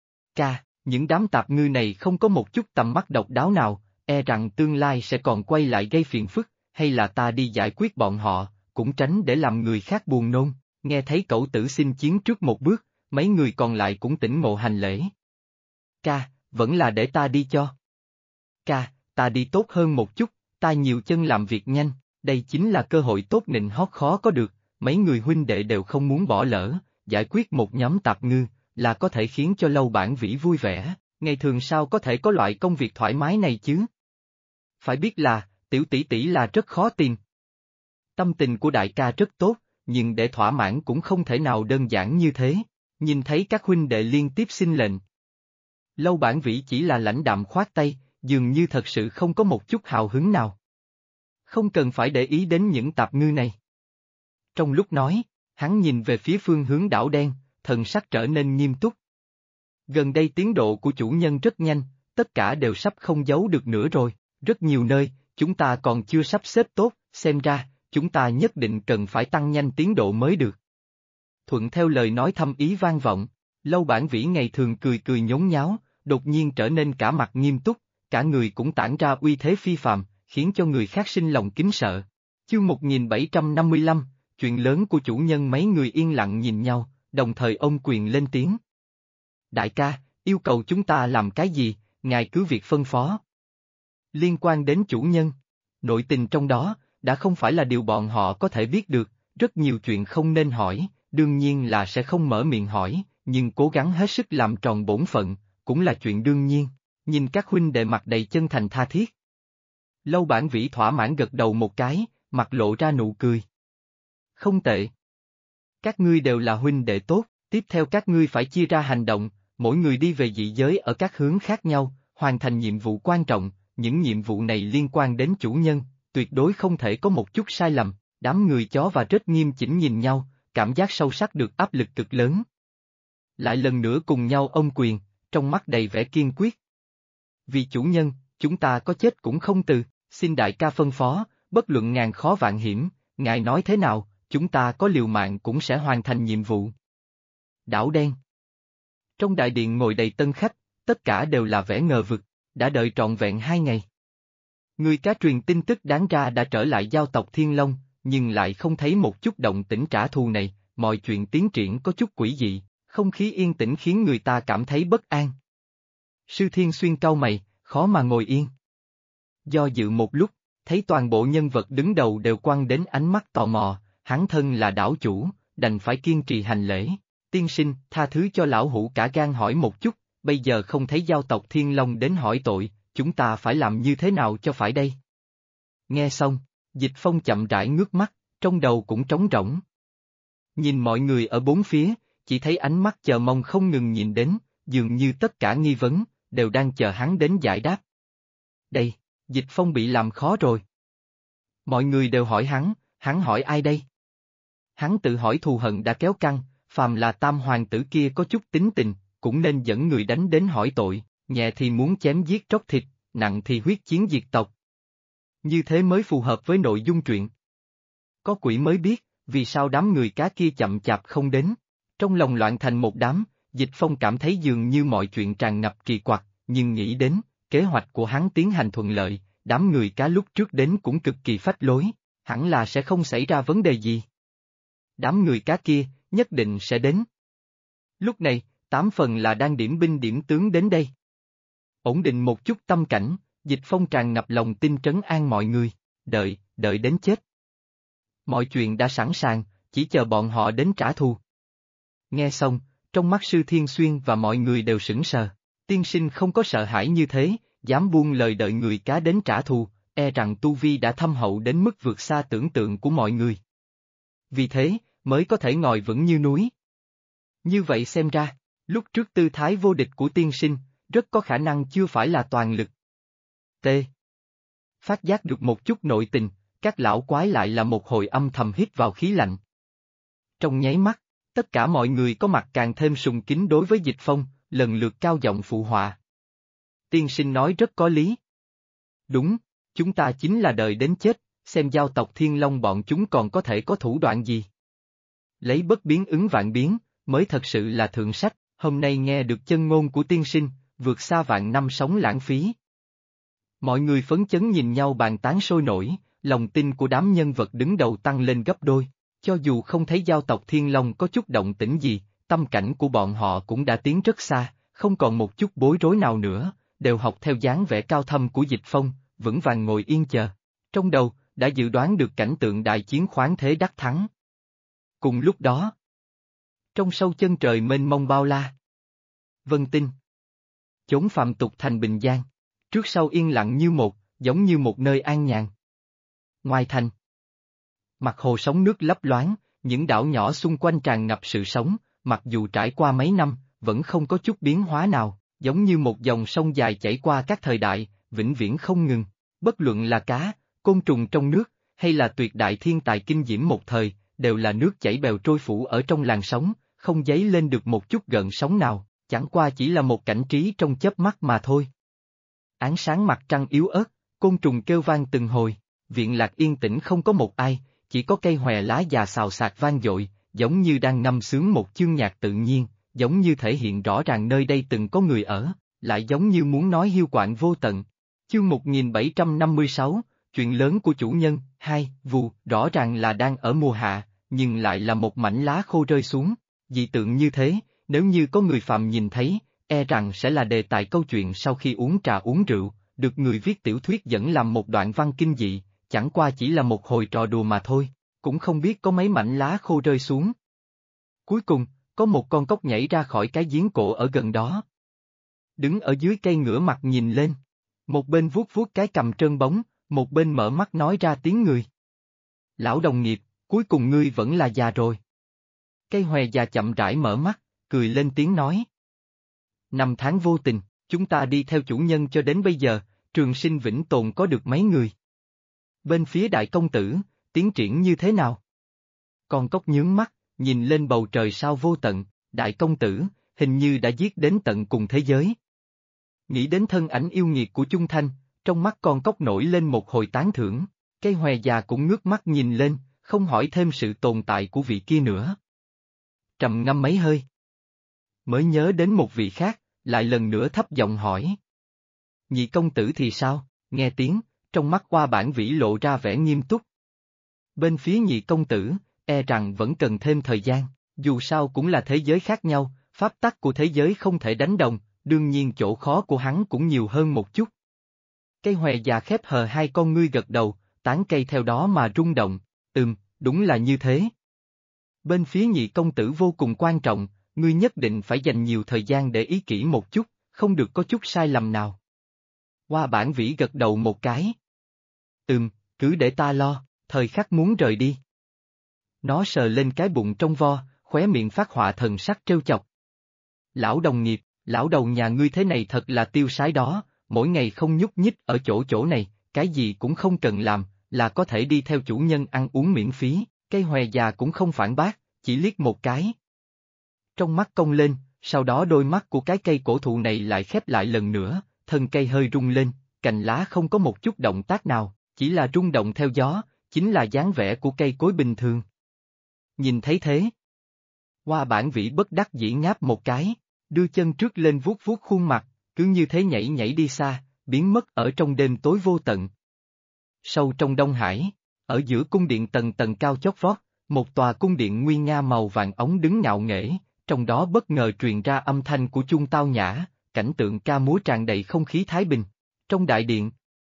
A: Ca, những đám tạp ngư này không có một chút tầm mắt độc đáo nào, e rằng tương lai sẽ còn quay lại gây phiền phức, hay là ta đi giải quyết bọn họ, cũng tránh để làm người khác buồn nôn. Nghe thấy cẩu tử xin chiến trước một bước, mấy người còn lại cũng tỉnh ngộ hành lễ. Ca, vẫn là để ta đi cho. Ca, ta đi tốt hơn một chút, ta nhiều chân làm việc nhanh, đây chính là cơ hội tốt nịnh hót khó có được, mấy người huynh đệ đều không muốn bỏ lỡ, giải quyết một nhóm tạp ngư, là có thể khiến cho Lâu Bản Vĩ vui vẻ, ngày thường sao có thể có loại công việc thoải mái này chứ? Phải biết là, tiểu tỷ tỷ là rất khó tìm. Tâm tình của đại ca rất tốt, nhưng để thỏa mãn cũng không thể nào đơn giản như thế, nhìn thấy các huynh đệ liên tiếp xin lệnh. Lâu Bản Vĩ chỉ là lãnh đạm khoát tay, dường như thật sự không có một chút hào hứng nào. Không cần phải để ý đến những tạp ngư này. Trong lúc nói, hắn nhìn về phía phương hướng đảo đen, thần sắc trở nên nghiêm túc. Gần đây tiến độ của chủ nhân rất nhanh, tất cả đều sắp không giấu được nữa rồi, rất nhiều nơi, chúng ta còn chưa sắp xếp tốt, xem ra, chúng ta nhất định cần phải tăng nhanh tiến độ mới được. Thuận theo lời nói thâm ý vang vọng, Lâu Bản Vĩ ngày thường cười cười nhốn nháo, đột nhiên trở nên cả mặt nghiêm túc, cả người cũng tản ra uy thế phi phàm, khiến cho người khác sinh lòng kính sợ. Chương 1755, chuyện lớn của chủ nhân. Mấy người yên lặng nhìn nhau, đồng thời ôm quyền lên tiếng. Đại ca, yêu cầu chúng ta làm cái gì, ngài cứ việc phân phó. Liên quan đến chủ nhân, nội tình trong đó, đã không phải là điều bọn họ có thể biết được, rất nhiều chuyện không nên hỏi, đương nhiên là sẽ không mở miệng hỏi, nhưng cố gắng hết sức làm tròn bổn phận, cũng là chuyện đương nhiên, nhìn các huynh đệ mặt đầy chân thành tha thiết. Lâu Bản Vĩ thỏa mãn gật đầu một cái, mặt lộ ra nụ cười. Không tệ. Các ngươi đều là huynh đệ tốt, tiếp theo các ngươi phải chia ra hành động, mỗi người đi về dị giới ở các hướng khác nhau, hoàn thành nhiệm vụ quan trọng, những nhiệm vụ này liên quan đến chủ nhân, tuyệt đối không thể có một chút sai lầm. Đám người chó và rất nghiêm chỉnh nhìn nhau, cảm giác sâu sắc được áp lực cực lớn. Lại lần nữa cùng nhau ôm quyền, trong mắt đầy vẻ kiên quyết. Vì chủ nhân, chúng ta có chết cũng không từ, Xin đại ca phân phó, bất luận ngàn khó vạn hiểm, ngài nói thế nào, chúng ta có liều mạng cũng sẽ hoàn thành nhiệm vụ. Đảo đen. Trong đại điện ngồi đầy tân khách, tất cả đều là vẻ ngờ vực, đã đợi trọn vẹn 2 ngày. Người cá truyền tin tức đáng ra đã trở lại giao tộc Thiên Long, nhưng lại không thấy một chút động tĩnh trả thù này, mọi chuyện tiến triển có chút quỷ dị, không khí yên tĩnh khiến người ta cảm thấy bất an. Sư Thiên Xuyên cau mày, khó mà ngồi yên. Do dự một lúc, thấy toàn bộ nhân vật đứng đầu đều quăng đến ánh mắt tò mò, hắn thân là đảo chủ, đành phải kiên trì hành lễ. Tiên sinh, tha thứ cho lão hủ cả gan hỏi một chút, bây giờ không thấy giao tộc Thiên Long đến hỏi tội, chúng ta phải làm như thế nào cho phải đây? Nghe xong, Dịch Phong chậm rãi ngước mắt, trong đầu cũng trống rỗng. Nhìn mọi người ở bốn phía, chỉ thấy ánh mắt chờ mong không ngừng nhìn đến, dường như tất cả nghi vấn, đều đang chờ hắn đến giải đáp. Đây, Dịch Phong bị làm khó rồi. Mọi người đều hỏi hắn hỏi ai đây? Hắn tự hỏi thù hận đã kéo căng, phàm là tam hoàng tử kia có chút tính tình, cũng nên dẫn người đánh đến hỏi tội, nhẹ thì muốn chém giết tróc thịt, nặng thì huyết chiến diệt tộc. Như thế mới phù hợp với nội dung truyện. Có quỷ mới biết, vì sao đám người cá kia chậm chạp không đến. Trong lòng loạn thành một đám, Dịch Phong cảm thấy dường như mọi chuyện tràn ngập kỳ quặc, nhưng nghĩ đến, kế hoạch của hắn tiến hành thuận lợi, đám người cá lúc trước đến cũng cực kỳ phách lối, hẳn là sẽ không xảy ra vấn đề gì. Đám người cá kia, nhất định sẽ đến. Lúc này, 8 phần là đang điểm binh điểm tướng đến đây. Ổn định một chút tâm cảnh, Dịch Phong tràn ngập lòng tin trấn an mọi người, đợi đến chết. Mọi chuyện đã sẵn sàng, chỉ chờ bọn họ đến trả thù. Nghe xong, trong mắt Sư Thiên Xuyên và mọi người đều sững sờ, tiên sinh không có sợ hãi như thế, dám buông lời đợi người cá đến trả thù, e rằng tu vi đã thâm hậu đến mức vượt xa tưởng tượng của mọi người. Vì thế, mới có thể ngồi vững như núi. Như vậy xem ra, lúc trước tư thái vô địch của tiên sinh, rất có khả năng chưa phải là toàn lực. T. Phát giác được một chút nội tình, các lão quái lại là một hồi âm thầm hít vào khí lạnh. Trong nháy mắt, tất cả mọi người có mặt càng thêm sùng kính đối với Dịch Phong, lần lượt cao giọng phụ họa. Tiên sinh nói rất có lý. Đúng, chúng ta chính là đợi đến chết, xem giao tộc Thiên Long bọn chúng còn có thể có thủ đoạn gì. Lấy bất biến ứng vạn biến, mới thật sự là thượng sách, hôm nay nghe được chân ngôn của tiên sinh, vượt xa vạn năm sống lãng phí. Mọi người phấn chấn nhìn nhau bàn tán sôi nổi, lòng tin của đám nhân vật đứng đầu tăng lên gấp đôi, cho dù không thấy giao tộc Thiên Long có chút động tĩnh gì, tâm cảnh của bọn họ cũng đã tiến rất xa, không còn một chút bối rối nào nữa, đều học theo dáng vẻ cao thâm của Dịch Phong, vững vàng ngồi yên chờ. Trong đầu, đã dự đoán được cảnh tượng đại chiến khoáng thế đắc thắng. Cùng lúc đó, trong sâu chân trời mênh mông bao la, Vân Tinh, chốn phàm tục thành Bình Giang, trước sau yên lặng như một, giống như một nơi an nhàn. Ngoài thành, mặt hồ sóng nước lấp loáng, những đảo nhỏ xung quanh tràn ngập sự sống, mặc dù trải qua mấy năm, vẫn không có chút biến hóa nào, giống như một dòng sông dài chảy qua các thời đại, vĩnh viễn không ngừng. Bất luận là cá, côn trùng trong nước, hay là tuyệt đại thiên tài kinh diễm một thời, đều là nước chảy bèo trôi phủ ở trong làn sóng, không dấy lên được một chút gợn sóng nào, chẳng qua chỉ là một cảnh trí trong chớp mắt mà thôi. Ánh sáng mặt trăng yếu ớt, côn trùng kêu vang từng hồi, viện lạc yên tĩnh không có một ai, chỉ có cây hòe lá già xào xạc vang dội, giống như đang ngâm sướng một chương nhạc tự nhiên, giống như thể hiện rõ ràng nơi đây từng có người ở, lại giống như muốn nói hiu quạnh vô tận. Chương 1756, chuyện lớn của chủ nhân, 2, vù, rõ ràng là đang ở mùa hạ, nhưng lại là một mảnh lá khô rơi xuống, dị tượng như thế, nếu như có người phàm nhìn thấy, e rằng sẽ là đề tài câu chuyện sau khi uống trà uống rượu, được người viết tiểu thuyết dẫn làm một đoạn văn kinh dị, chẳng qua chỉ là một hồi trò đùa mà thôi, cũng không biết có mấy mảnh lá khô rơi xuống. Cuối cùng, có một con cóc nhảy ra khỏi cái giếng cổ ở gần đó. Đứng ở dưới cây ngửa mặt nhìn lên. Một bên vuốt vuốt cái cằm trơn bóng, một bên mở mắt nói ra tiếng người. Lão đồng nghiệp, cuối cùng ngươi vẫn là già rồi. Cây hòe già chậm rãi mở mắt, cười lên tiếng nói. Năm tháng vô tình, chúng ta đi theo chủ nhân cho đến bây giờ, trường sinh vĩnh tồn có được mấy người. Bên phía đại công tử, tiến triển như thế nào? Con cóc nhướng mắt, nhìn lên bầu trời sao vô tận, đại công tử, hình như đã giết đến tận cùng thế giới. Nghĩ đến thân ảnh yêu nghiệt của Chung Thanh, trong mắt con cóc nổi lên một hồi tán thưởng, cây hòe già cũng ngước mắt nhìn lên, không hỏi thêm sự tồn tại của vị kia nữa. Trầm ngâm mấy hơi. Mới nhớ đến một vị khác, lại lần nữa thấp giọng hỏi. Nhị công tử thì sao? Nghe tiếng, trong mắt Oa Bản Vĩ lộ ra vẻ nghiêm túc. Bên phía nhị công tử, e rằng vẫn cần thêm thời gian, dù sao cũng là thế giới khác nhau, pháp tắc của thế giới không thể đánh đồng, đương nhiên chỗ khó của hắn cũng nhiều hơn một chút. Cây hòe già khép hờ hai con ngươi gật đầu, tán cây theo đó mà rung động, đúng là như thế. Bên phía nhị công tử vô cùng quan trọng, ngươi nhất định phải dành nhiều thời gian để ý kỹ một chút, không được có chút sai lầm nào. Oa Bản Vĩ gật đầu một cái. Cứ để ta lo, thời khắc muốn rời đi. Nó sờ lên cái bụng trong vo, khóe miệng phát họa thần sắc trêu chọc. Lão đồng nghiệp, lão đầu nhà ngươi thế này thật là tiêu sái đó, mỗi ngày không nhúc nhích ở chỗ này, cái gì cũng không cần làm, là có thể đi theo chủ nhân ăn uống miễn phí, cây hòe già cũng không phản bác, chỉ liếc một cái. Trong mắt cong lên, sau đó đôi mắt của cái cây cổ thụ này lại khép lại lần nữa, thân cây hơi rung lên, cành lá không có một chút động tác nào, chỉ là rung động theo gió, chính là dáng vẻ của cây cối bình thường. Nhìn thấy thế, Oa Bản Vĩ bất đắc dĩ ngáp một cái, đưa chân trước lên vuốt vuốt khuôn mặt, cứ như thế nhảy nhảy đi xa, biến mất ở trong đêm tối vô tận. Sâu trong Đông Hải, ở giữa cung điện tầng tầng cao chót vót, một tòa cung điện nguy nga màu vàng ống đứng ngạo nghễ, trong đó bất ngờ truyền ra âm thanh của chuông tao nhã, cảnh tượng ca múa tràn đầy không khí thái bình. Trong đại điện,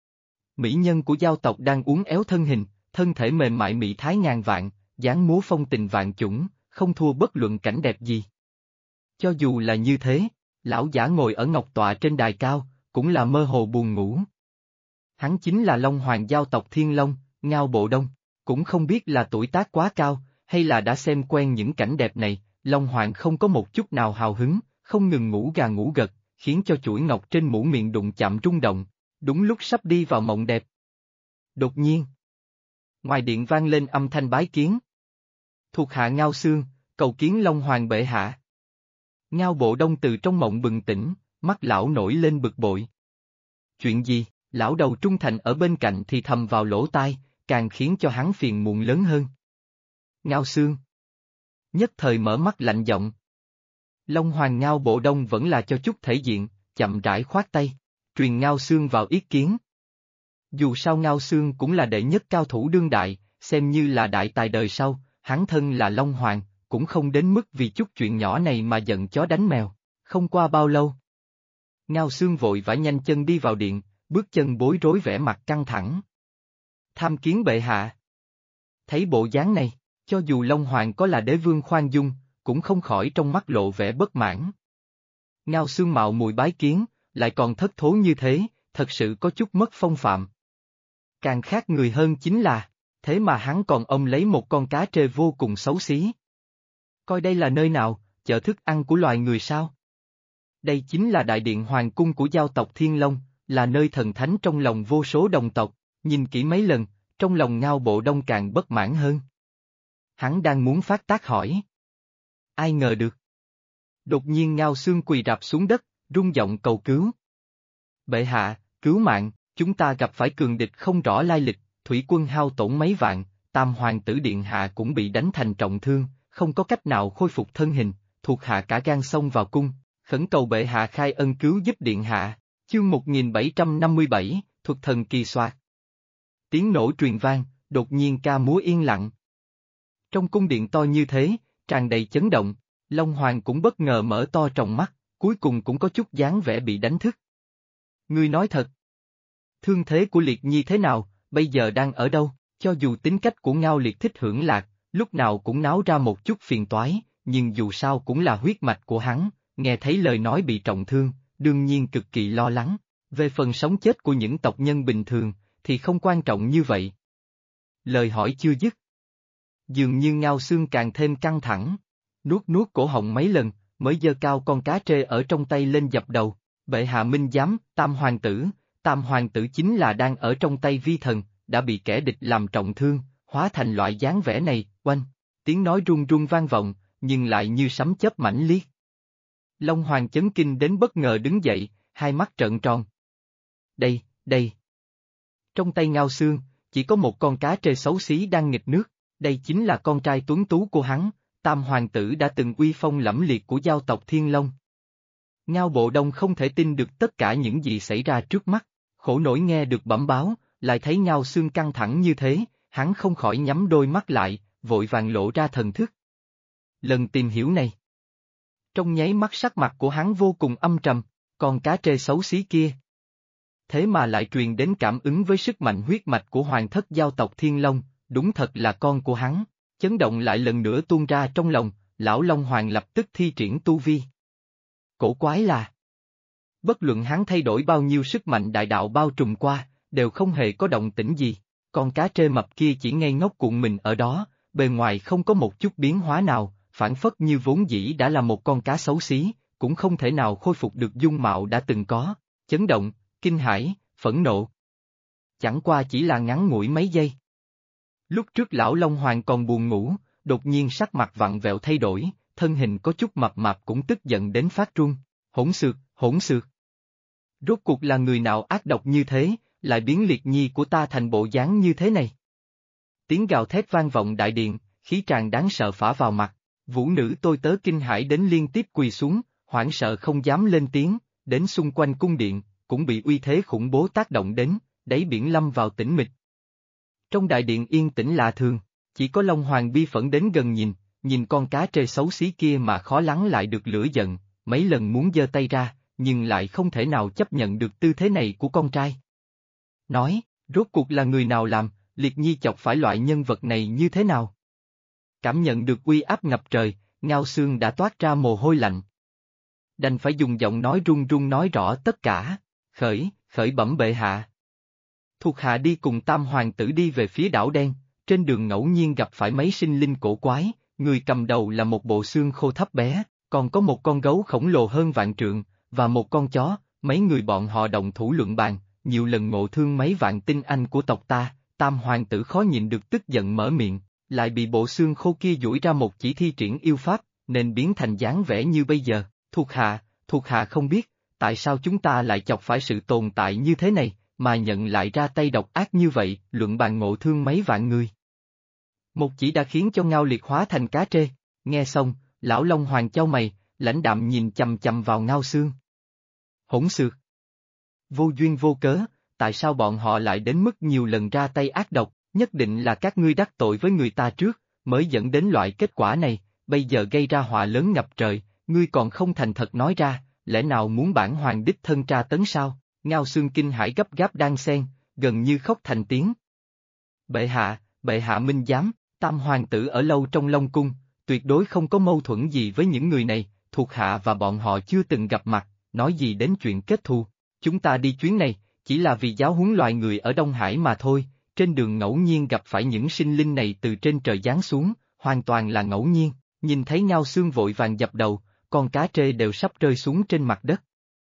A: mỹ nhân của giao tộc đang uốn éo thân hình, thân thể mềm mại mỹ thái ngàn vạn, dáng múa phong tình vạn chủng, không thua bất luận cảnh đẹp gì. Cho dù là như thế, lão giả ngồi ở ngọc tọa trên đài cao, cũng là mơ hồ buồn ngủ. Hắn chính là Long Hoàng giao tộc Thiên Long, Ngao Bộ Đông, cũng không biết là tuổi tác quá cao, hay là đã xem quen những cảnh đẹp này, Long Hoàng không có một chút nào hào hứng, không ngừng ngủ gà ngủ gật, khiến cho chuỗi ngọc trên mũ miệng đụng chạm rung động, đúng lúc sắp đi vào mộng đẹp. Đột nhiên, ngoài điện vang lên âm thanh bái kiến. Thuộc hạ Ngao Xương, cầu kiến Long Hoàng bệ hạ. Ngao Bộ Đông từ trong mộng bừng tỉnh, mắt lão nổi lên bực bội. Chuyện gì? Lão đầu trung thành ở bên cạnh thì thầm vào lỗ tai, càng khiến cho hắn phiền muộn lớn hơn. Ngao Xương. Nhất thời mở mắt lạnh giọng. Long Hoàng Ngao Bộ Đông vẫn là cho chút thể diện, chậm rãi khoát tay, truyền Ngao Xương vào ý kiến. Dù sao Ngao Xương cũng là đệ nhất cao thủ đương đại, xem như là đại tài đời sau, hắn thân là Long Hoàng, cũng không đến mức vì chút chuyện nhỏ này mà giận chó đánh mèo. Không qua bao lâu, Ngao Xương vội vã nhanh chân đi vào điện, bước chân bối rối vẻ mặt căng thẳng. Tham kiến bệ hạ. Thấy bộ dáng này, cho dù Long Hoàng có là đế vương khoan dung, cũng không khỏi trong mắt lộ vẻ bất mãn. Ngao Xương mạo muội bái kiến, lại còn thất thố như thế, thật sự có chút mất phong phạm. Càng khác người hơn chính là, thế mà hắn còn ôm lấy một con cá trê vô cùng xấu xí. Coi đây là nơi nào, chợ thức ăn của loài người sao? Đây chính là đại điện hoàng cung của giao tộc Thiên Long, là nơi thần thánh trong lòng vô số đồng tộc, nhìn kỹ mấy lần, trong lòng Ngao Bộ Đông càng bất mãn hơn. Hắn đang muốn phát tác hỏi. Ai ngờ được. Đột nhiên Ngao Xương quỳ rạp xuống đất, rung giọng cầu cứu. Bệ hạ, cứu mạng, chúng ta gặp phải cường địch không rõ lai lịch, thủy quân hao tổn mấy vạn, Tam Hoàng tử Điện Hạ cũng bị đánh thành trọng thương, không có cách nào khôi phục thân hình, thuộc hạ cả gan xông vào cung, khẩn cầu bệ hạ khai ân cứu giúp Điện Hạ. Chương 1757, Thuật thần kỳ soạt. Tiếng nổ truyền vang, đột nhiên ca múa yên lặng. Trong cung điện to như thế, tràn đầy chấn động, Long Hoàng cũng bất ngờ mở to tròng mắt, cuối cùng cũng có chút dáng vẻ bị đánh thức. Ngươi nói thật. Thương thế của Liệt Nhi thế nào, bây giờ đang ở đâu? Cho dù tính cách của Ngao Liệt thích hưởng lạc, lúc nào cũng náo ra một chút phiền toái, nhưng dù sao cũng là huyết mạch của hắn, nghe thấy lời nói bị trọng thương, đương nhiên cực kỳ lo lắng. Về phần sống chết của những tộc nhân bình thường, thì không quan trọng như vậy. Lời hỏi chưa dứt. Dường như Ngao Xương càng thêm căng thẳng, nuốt cổ họng mấy lần, mới giơ cao con cá trê ở trong tay lên dập đầu. Bệ hạ minh giám, Tam Hoàng tử chính là đang ở trong tay vi thần, đã bị kẻ địch làm trọng thương, hóa thành loại dáng vẻ này, oanh. Tiếng nói run run vang vọng, nhưng lại như sấm chớp mãnh liệt. Long Hoàng chấn kinh đến bất ngờ đứng dậy, hai mắt trợn tròn. Đây đây. Trong tay Ngao Xương, chỉ có một con cá trê xấu xí đang nghịch nước, đây chính là con trai tuấn tú của hắn, Tam hoàng tử đã từng uy phong lẫm liệt của giao tộc Thiên Long. Ngao Bộ Đông không thể tin được tất cả những gì xảy ra trước mắt, khổ nỗi nghe được bẩm báo, lại thấy Ngao Xương căng thẳng như thế, hắn không khỏi nhắm đôi mắt lại, vội vàng lộ ra thần thức. Lần tìm hiểu này. Trong nháy mắt sắc mặt của hắn vô cùng âm trầm, con cá trê xấu xí kia. Thế mà lại truyền đến cảm ứng với sức mạnh huyết mạch của hoàng thất giao tộc Thiên Long, đúng thật là con của hắn, chấn động lại lần nữa tuôn ra trong lòng, lão Long Hoàng lập tức thi triển tu vi. Cổ quái là, bất luận hắn thay đổi bao nhiêu sức mạnh đại đạo bao trùm qua, đều không hề có động tĩnh gì, con cá trê mập kia chỉ ngây ngốc cuộn mình ở đó, bề ngoài không có một chút biến hóa nào, phản phất như vốn dĩ đã là một con cá xấu xí, cũng không thể nào khôi phục được dung mạo đã từng có, chấn động, kinh hãi, phẫn nộ. Chẳng qua chỉ là ngắn ngủi mấy giây. Lúc trước lão Long Hoàng còn buồn ngủ, đột nhiên sắc mặt vặn vẹo thay đổi, thân hình có chút mập mạp cũng tức giận đến phát run, hỗn xược, hỗn xược. Rốt cuộc là người nào ác độc như thế, lại biến Liệt Nhi của ta thành bộ dáng như thế này. Tiếng gào thét vang vọng đại điện, khí tràn đáng sợ phả vào mặt, vũ nữ tôi tớ kinh hãi đến liên tiếp quỳ xuống, hoảng sợ không dám lên tiếng, đến xung quanh cung điện, cũng bị uy thế khủng bố tác động đến, đáy biển lâm vào tĩnh mịch. Trong đại điện yên tĩnh lạ thường, chỉ có Long Hoàng bi phẫn đến gần nhìn con cá trê xấu xí kia mà khó lắng lại được lửa giận, mấy lần muốn giơ tay ra, nhưng lại không thể nào chấp nhận được tư thế này của con trai. Nói, rốt cuộc là người nào làm, Liệt Nhi chọc phải loại nhân vật này như thế nào? Cảm nhận được uy áp ngập trời, Ngao Xương đã toát ra mồ hôi lạnh. Đành phải dùng giọng nói run run nói rõ tất cả, khởi bẩm bệ hạ. Thuộc hạ đi cùng Tam hoàng tử đi về phía đảo đen, trên đường ngẫu nhiên gặp phải mấy sinh linh cổ quái, người cầm đầu là một bộ xương khô thấp bé, còn có một con gấu khổng lồ hơn vạn trượng, và một con chó, mấy người bọn họ động thủ luận bàn, nhiều lần ngộ thương mấy vạn tinh anh của tộc ta, Tam hoàng tử khó nhịn được tức giận mở miệng, lại bị bộ xương khô kia duỗi ra một chỉ thi triển yêu pháp, nên biến thành dáng vẻ như bây giờ, thuộc hạ không biết, tại sao chúng ta lại chọc phải sự tồn tại như thế này, mà nhận lại ra tay độc ác như vậy, luận bàn ngộ thương mấy vạn người. Một chỉ đã khiến cho Ngao Liệt hóa thành cá trê, nghe xong, lão Long Hoàng chau mày, lãnh đạm nhìn chằm chằm vào Ngao Xương. Hỗn xược. Vô duyên vô cớ, tại sao bọn họ lại đến mức nhiều lần ra tay ác độc, nhất định là các ngươi đắc tội với người ta trước, mới dẫn đến loại kết quả này, bây giờ gây ra họa lớn ngập trời, ngươi còn không thành thật nói ra, lẽ nào muốn bản hoàng đích thân tra tấn sao? Ngao Xương kinh hãi gấp gáp đan xen, gần như khóc thành tiếng. Bệ hạ minh giám, Tam hoàng tử ở lâu trong Long cung, tuyệt đối không có mâu thuẫn gì với những người này, thuộc hạ và bọn họ chưa từng gặp mặt, nói gì đến chuyện kết thù. Chúng ta đi chuyến này, chỉ là vì giáo huấn loài người ở Đông Hải mà thôi, trên đường ngẫu nhiên gặp phải những sinh linh này từ trên trời giáng xuống, hoàn toàn là ngẫu nhiên, nhìn thấy Ngao Xương vội vàng dập đầu, con cá trê đều sắp rơi xuống trên mặt đất.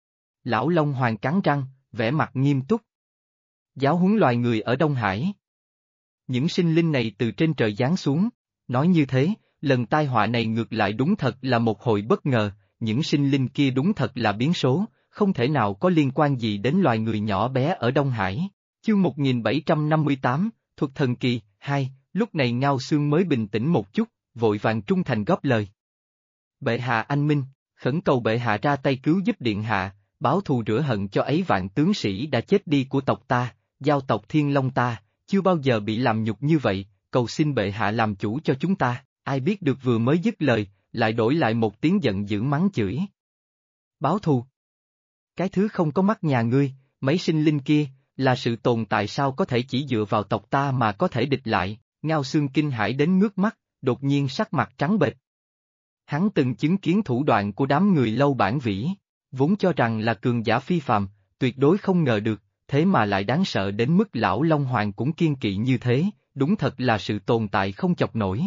A: Lão Long Hoàng cắn răng, vẻ mặt nghiêm túc. Giáo huấn loài người ở Đông Hải. Những sinh linh này từ trên trời giáng xuống, nói như thế, lần tai họa này ngược lại đúng thật là một hồi bất ngờ, những sinh linh kia đúng thật là biến số, không thể nào có liên quan gì đến loài người nhỏ bé ở Đông Hải. Chương 1758, Thuật Thần Kỳ, 2, lúc này Ngao Xương mới bình tĩnh một chút, vội vàng trung thành góp lời. Bệ hạ anh minh, khẩn cầu bệ hạ ra tay cứu giúp điện hạ, báo thù rửa hận cho ấy vạn tướng sĩ đã chết đi của tộc ta, giao tộc Thiên Long ta, chưa bao giờ bị làm nhục như vậy, cầu xin bệ hạ làm chủ cho chúng ta, ai biết được vừa mới dứt lời, lại đổi lại một tiếng giận dữ mắng chửi. Báo thù? Cái thứ không có mắt nhà ngươi, mấy sinh linh kia, là sự tồn tại sao có thể chỉ dựa vào tộc ta mà có thể địch lại, Ngao Xương kinh hãi đến ngước mắt, đột nhiên sắc mặt trắng bệch. Hắn từng chứng kiến thủ đoạn của đám người Lâu Bản Vĩ, vốn cho rằng là cường giả phi phàm, tuyệt đối không ngờ được, thế mà lại đáng sợ đến mức lão Long Hoàng cũng kiêng kỵ như thế, đúng thật là sự tồn tại không chọc nổi.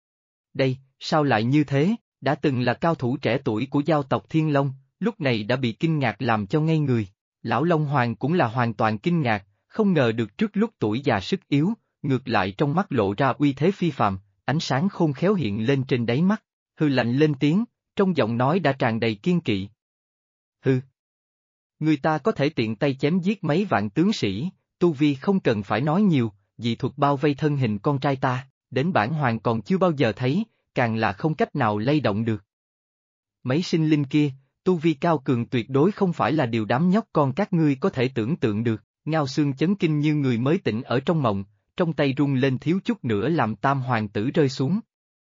A: Đây, sao lại như thế, đã từng là cao thủ trẻ tuổi của giao tộc Thiên Long, lúc này đã bị kinh ngạc làm cho ngây người. Lão Long Hoàng cũng là hoàn toàn kinh ngạc, không ngờ được trước lúc tuổi già sức yếu, ngược lại trong mắt lộ ra uy thế phi phàm, ánh sáng khôn khéo hiện lên trên đáy mắt, hư lạnh lên tiếng, trong giọng nói đã tràn đầy kiên kỵ. Hư. Người ta có thể tiện tay chém giết mấy vạn tướng sĩ, tu vi không cần phải nói nhiều, dị thuật bao vây thân hình con trai ta, đến bản hoàng còn chưa bao giờ thấy, càng là không cách nào lay động được. Mấy sinh linh kia, tu vi cao cường tuyệt đối không phải là điều đám nhóc con các ngươi có thể tưởng tượng được, Ngao Xương chấn kinh như người mới tỉnh ở trong mộng, trong tay rung lên thiếu chút nữa làm tam hoàng tử rơi xuống.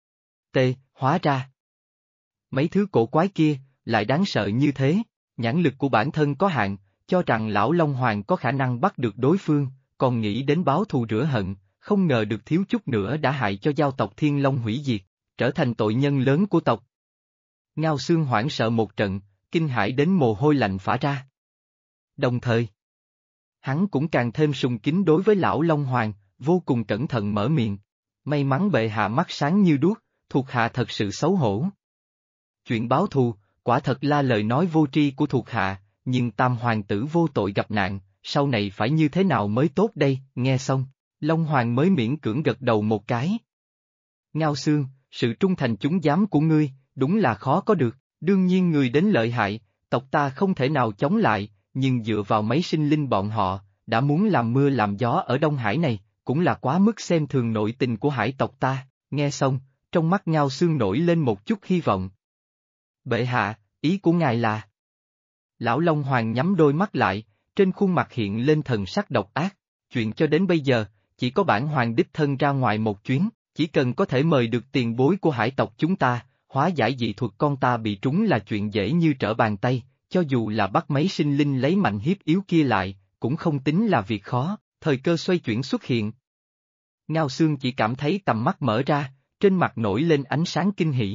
A: Hóa ra. Mấy thứ cổ quái kia, lại đáng sợ như thế, nhãn lực của bản thân có hạn, cho rằng lão Long Hoàng có khả năng bắt được đối phương, còn nghĩ đến báo thù rửa hận, không ngờ được thiếu chút nữa đã hại cho giao tộc Thiên Long hủy diệt, trở thành tội nhân lớn của tộc. Ngao Xương hoảng sợ một trận, kinh hãi đến mồ hôi lạnh phả ra. Đồng thời, hắn cũng càng thêm sùng kính đối với lão Long Hoàng, vô cùng cẩn thận mở miệng. May mắn bệ hạ mắt sáng như đuốc, thuộc hạ thật sự xấu hổ. Chuyện báo thù, quả thật là lời nói vô tri của thuộc hạ, nhưng tam hoàng tử vô tội gặp nạn, sau này phải như thế nào mới tốt đây, nghe xong, Long Hoàng mới miễn cưỡng gật đầu một cái. Ngao Xương, sự trung thành chúng giám của ngươi, đúng là khó có được, đương nhiên người đến lợi hại, tộc ta không thể nào chống lại, nhưng dựa vào mấy sinh linh bọn họ, đã muốn làm mưa làm gió ở Đông Hải này, cũng là quá mức xem thường nội tình của hải tộc ta, nghe xong, trong mắt Ngao Xương nổi lên một chút hy vọng. Bệ hạ, ý của ngài là... Lão Long Hoàng nhắm đôi mắt lại, trên khuôn mặt hiện lên thần sắc độc ác, chuyện cho đến bây giờ, chỉ có bản hoàng đích thân ra ngoài một chuyến, chỉ cần có thể mời được tiền bối của hải tộc chúng ta, hóa giải dị thuật con ta bị trúng là chuyện dễ như trở bàn tay, cho dù là bắt mấy sinh linh lấy mạnh hiếp yếu kia lại, cũng không tính là việc khó, thời cơ xoay chuyển xuất hiện. Ngao Xương chỉ cảm thấy tầm mắt mở ra, trên mặt nổi lên ánh sáng kinh hỉ.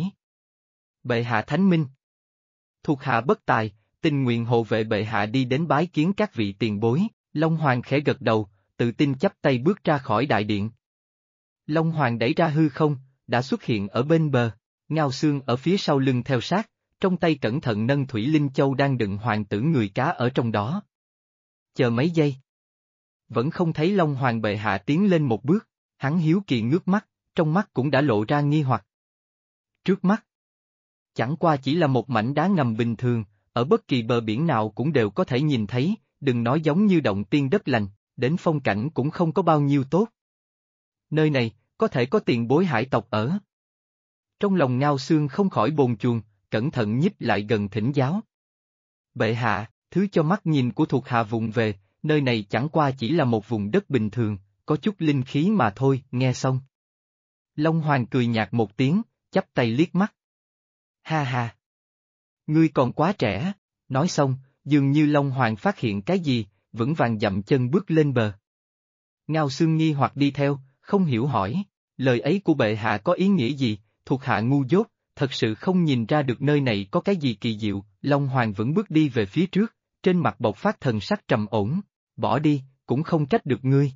A: Bệ hạ thánh minh. Thuộc hạ bất tài, tình nguyện hộ vệ bệ hạ đi đến bái kiến các vị tiền bối, Long Hoàng khẽ gật đầu, tự tin chắp tay bước ra khỏi đại điện. Long Hoàng đẩy ra hư không, đã xuất hiện ở bên bờ, Ngao Xương ở phía sau lưng theo sát, trong tay cẩn thận nâng Thủy Linh Châu đang đựng hoàng tử người cá ở trong đó. Chờ mấy giây. Vẫn không thấy Long Hoàng bệ hạ tiến lên một bước, hắn hiếu kỳ ngước mắt, trong mắt cũng đã lộ ra nghi hoặc. Trước mắt, chẳng qua chỉ là một mảnh đá ngầm bình thường, ở bất kỳ bờ biển nào cũng đều có thể nhìn thấy, đừng nói giống như động tiên đất lành, đến phong cảnh cũng không có bao nhiêu tốt. Nơi này, có thể có tiền bối hải tộc ở. Trong lòng Ngao Xương không khỏi bồn chồn, cẩn thận nhích lại gần thỉnh giáo. Bệ hạ, thứ cho mắt nhìn của thuộc hạ vụng về, nơi này chẳng qua chỉ là một vùng đất bình thường, có chút linh khí mà thôi, nghe xong. Long Hoàng cười nhạt một tiếng, chắp tay liếc mắt. Ha ha! Ngươi còn quá trẻ, nói xong, dường như Long Hoàng phát hiện cái gì, vững vàng dậm chân bước lên bờ. Ngao Xương nghi hoặc đi theo, không hiểu hỏi, lời ấy của bệ hạ có ý nghĩa gì, thuộc hạ ngu dốt, thật sự không nhìn ra được nơi này có cái gì kỳ diệu, Long Hoàng vẫn bước đi về phía trước, trên mặt bộc phát thần sắc trầm ổn, bỏ đi, cũng không trách được ngươi.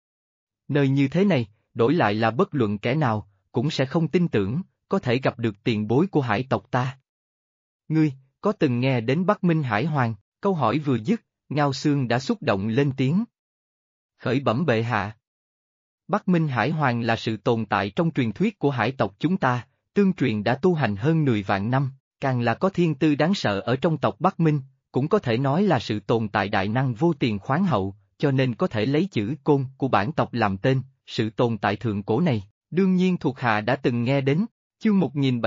A: Nơi như thế này, đổi lại là bất luận kẻ nào, cũng sẽ không tin tưởng, có thể gặp được tiền bối của hải tộc ta. Ngươi, có từng nghe đến Bắc Minh Hải Hoàng, câu hỏi vừa dứt, Ngao Xương đã xúc động lên tiếng. Khởi bẩm bệ hạ. Bắc Minh Hải Hoàng là sự tồn tại trong truyền thuyết của hải tộc chúng ta, tương truyền đã tu hành hơn 10 vạn năm, càng là có thiên tư đáng sợ ở trong tộc Bắc Minh, cũng có thể nói là sự tồn tại đại năng vô tiền khoáng hậu, cho nên có thể lấy chữ Côn của bản tộc làm tên, sự tồn tại thượng cổ này, đương nhiên thuộc hạ đã từng nghe đến, chương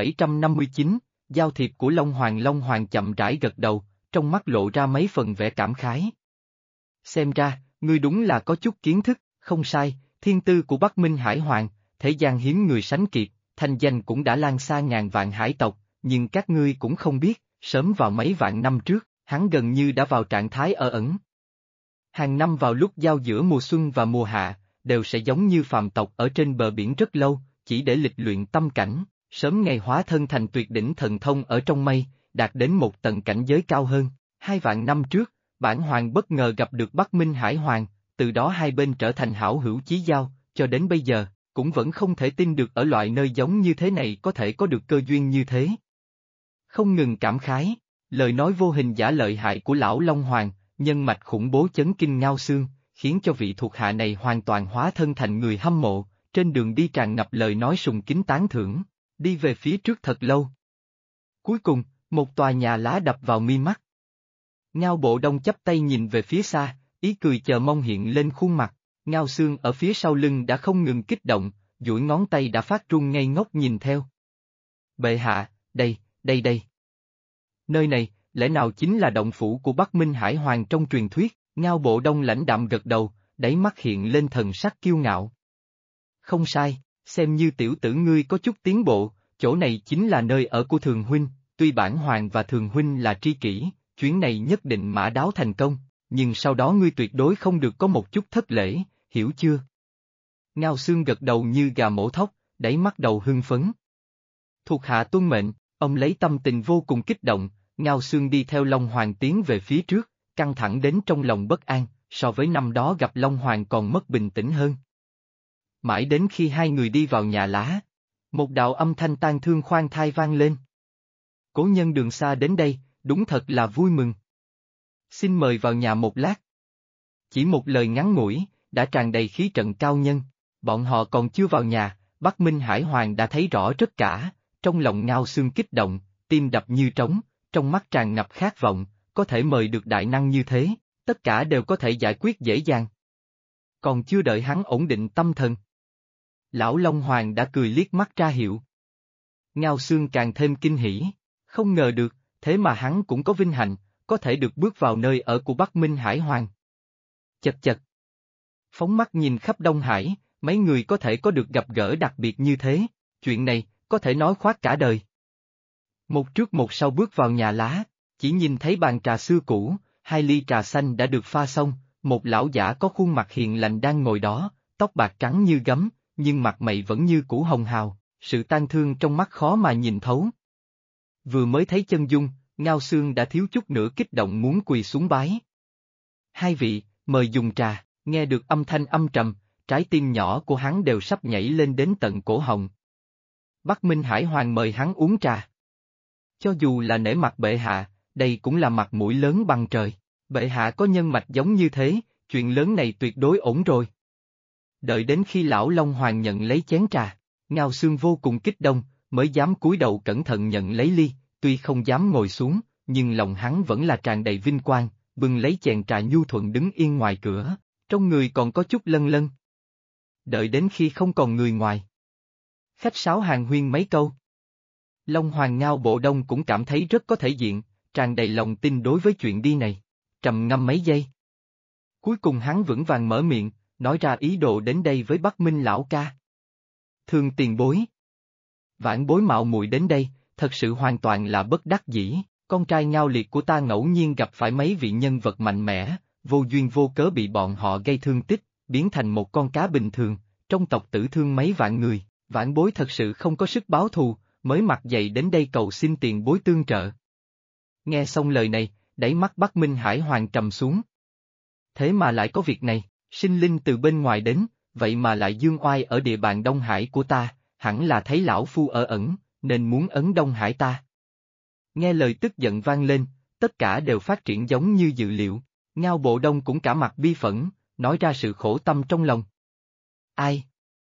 A: 1759, giao thiệp của Long Hoàng chậm rãi gật đầu, trong mắt lộ ra mấy phần vẻ cảm khái. Xem ra, ngươi đúng là có chút kiến thức, không sai, thiên tư của Bắc Minh Hải Hoàng, thế gian hiếm người sánh kịp, thành danh cũng đã lan xa ngàn vạn hải tộc, nhưng các ngươi cũng không biết, sớm vào mấy vạn năm trước, hắn gần như đã vào trạng thái ở ẩn. Hàng năm vào lúc giao giữa mùa xuân và mùa hạ, đều sẽ giống như phàm tộc ở trên bờ biển rất lâu, chỉ để lịch luyện tâm cảnh, sớm ngày hóa thân thành tuyệt đỉnh thần thông ở trong mây, đạt đến một tầng cảnh giới cao hơn. 2 vạn năm trước, bản hoàng bất ngờ gặp được Bắc Minh Hải Hoàng, từ đó hai bên trở thành hảo hữu chí giao, cho đến bây giờ, cũng vẫn không thể tin được ở loại nơi giống như thế này có thể có được cơ duyên như thế. Không ngừng cảm khái, lời nói vô hình giả lợi hại của lão Long Hoàng, nhân mạch khủng bố chấn kinh Ngao Xương, khiến cho vị thuộc hạ này hoàn toàn hóa thân thành người hâm mộ, trên đường đi tràn ngập lời nói sùng kính tán thưởng, đi về phía trước thật lâu. Cuối cùng, một tòa nhà lá đập vào mi mắt. Ngao Bộ Đông chắp tay nhìn về phía xa, ý cười chờ mong hiện lên khuôn mặt. Ngao Xương ở phía sau lưng đã không ngừng kích động, duỗi ngón tay đã phát run ngây ngốc nhìn theo. Bệ hạ, đây. Nơi này, lẽ nào chính là động phủ của Bắc Minh Hải Hoàng trong truyền thuyết? Ngao Bộ Đông lãnh đạm gật đầu, đáy mắt hiện lên thần sắc kiêu ngạo. Không sai, xem như tiểu tử ngươi có chút tiến bộ, chỗ này chính là nơi ở của Thường Huynh, tuy bản Hoàng và Thường Huynh là tri kỷ, chuyến này nhất định mã đáo thành công, nhưng sau đó ngươi tuyệt đối không được có một chút thất lễ, hiểu chưa? Ngao Xương gật đầu như gà mổ thóc, đáy mắt đầu hưng phấn. Thuộc hạ tuân mệnh, ông lấy tâm tình vô cùng kích động, Ngao Xương đi theo Long Hoàng tiến về phía trước, căng thẳng đến trong lòng bất an, so với năm đó gặp Long Hoàng còn mất bình tĩnh hơn. Mãi đến khi hai người đi vào nhà lá, một đạo âm thanh tang thương khoan thai vang lên. Cố nhân đường xa đến đây, đúng thật là vui mừng. Xin mời vào nhà một lát. Chỉ một lời ngắn ngủi, đã tràn đầy khí trận cao nhân, bọn họ còn chưa vào nhà, Bắc Minh Hải Hoàng đã thấy rõ tất cả, trong lòng Ngao Xương kích động, tim đập như trống, trong mắt tràn ngập khát vọng, có thể mời được đại năng như thế, tất cả đều có thể giải quyết dễ dàng. Còn chưa đợi hắn ổn định tâm thần. Lão Long Hoàng đã cười liếc mắt ra hiệu. Ngao Xương càng thêm kinh hỉ, không ngờ được, thế mà hắn cũng có vinh hạnh, có thể được bước vào nơi ở của Bắc Minh Hải Hoàng. Chật. Phóng mắt nhìn khắp Đông Hải, mấy người có thể có được gặp gỡ đặc biệt như thế, chuyện này, có thể nói khoác cả đời. Một trước một sau bước vào nhà lá, chỉ nhìn thấy bàn trà xưa cũ, hai ly trà xanh đã được pha xong, một lão giả có khuôn mặt hiền lành đang ngồi đó, tóc bạc trắng như gấm, nhưng mặt mày vẫn như cũ hồng hào, sự tang thương trong mắt khó mà nhìn thấu. Vừa mới thấy chân dung, Ngao Xương đã thiếu chút nữa kích động muốn quỳ xuống bái. Hai vị, mời dùng trà, nghe được âm thanh âm trầm, trái tim nhỏ của hắn đều sắp nhảy lên đến tận cổ họng. Bắc Minh Hải Hoàng mời hắn uống trà. Cho dù là nể mặt bệ hạ, đây cũng là mặt mũi lớn bằng trời, bệ hạ có nhân mạch giống như thế, chuyện lớn này tuyệt đối ổn rồi. Đợi đến khi lão Long Hoàng nhận lấy chén trà, Ngao Xương vô cùng kích động, mới dám cúi đầu cẩn thận nhận lấy ly, tuy không dám ngồi xuống, nhưng lòng hắn vẫn là tràn đầy vinh quang, bưng lấy chén trà nhu thuận đứng yên ngoài cửa, trong người còn có chút lân lân. Đợi đến khi không còn người ngoài, khách sáo hàn huyên mấy câu. Long Hoàng Ngao Bộ Đông cũng cảm thấy rất có thể diện, tràn đầy lòng tin đối với chuyện đi này, trầm ngâm mấy giây. Cuối cùng hắn vững vàng mở miệng, nói ra ý đồ đến đây với Bắc Minh lão ca. Thương tiền bối. Vãn bối mạo muội đến đây, thật sự hoàn toàn là bất đắc dĩ, con trai Ngao Liệt của ta ngẫu nhiên gặp phải mấy vị nhân vật mạnh mẽ, vô duyên vô cớ bị bọn họ gây thương tích, biến thành một con cá bình thường, trong tộc tử thương mấy vạn người, vãn bối thật sự không có sức báo thù, mới mặc dày đến đây cầu xin tiền bối tương trợ. Nghe xong lời này, đáy mắt Bắc Minh Hải Hoàng trầm xuống. Thế mà lại có việc này, sinh linh từ bên ngoài đến, vậy mà lại dương oai ở địa bàn Đông Hải của ta, hẳn là thấy lão phu ở ẩn, nên muốn ấn Đông Hải ta. Nghe lời tức giận vang lên, tất cả đều phát triển giống như dự liệu, Ngao Bộ Đông cũng cả mặt bi phẫn, nói ra sự khổ tâm trong lòng. Ai?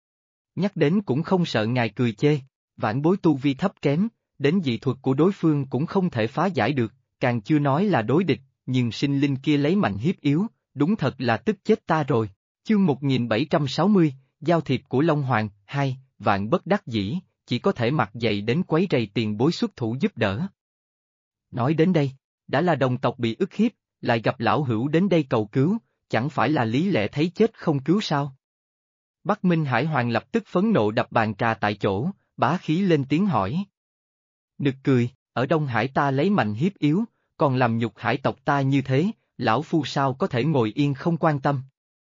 A: Nhắc đến cũng không sợ ngài cười chê, vãn bối tu vi thấp kém, đến dị thuật của đối phương cũng không thể phá giải được, càng chưa nói là đối địch, nhưng sinh linh kia lấy mạnh hiếp yếu, đúng thật là tức chết ta rồi. Chương 1760, Giao thiệp của Long Hoàng, 2, vạn bất đắc dĩ, chỉ có thể mặc dày đến quấy rầy tiền bối xuất thủ giúp đỡ. Nói đến đây, đã là đồng tộc bị ức hiếp, lại gặp lão hữu đến đây cầu cứu, chẳng phải là lý lẽ thấy chết không cứu sao? Bắc Minh Hải Hoàng lập tức phẫn nộ đập bàn trà tại chỗ, bá khí lên tiếng hỏi. Nực cười, ở Đông Hải ta lấy mạnh hiếp yếu, còn làm nhục hải tộc ta như thế, lão phu sao có thể ngồi yên không quan tâm.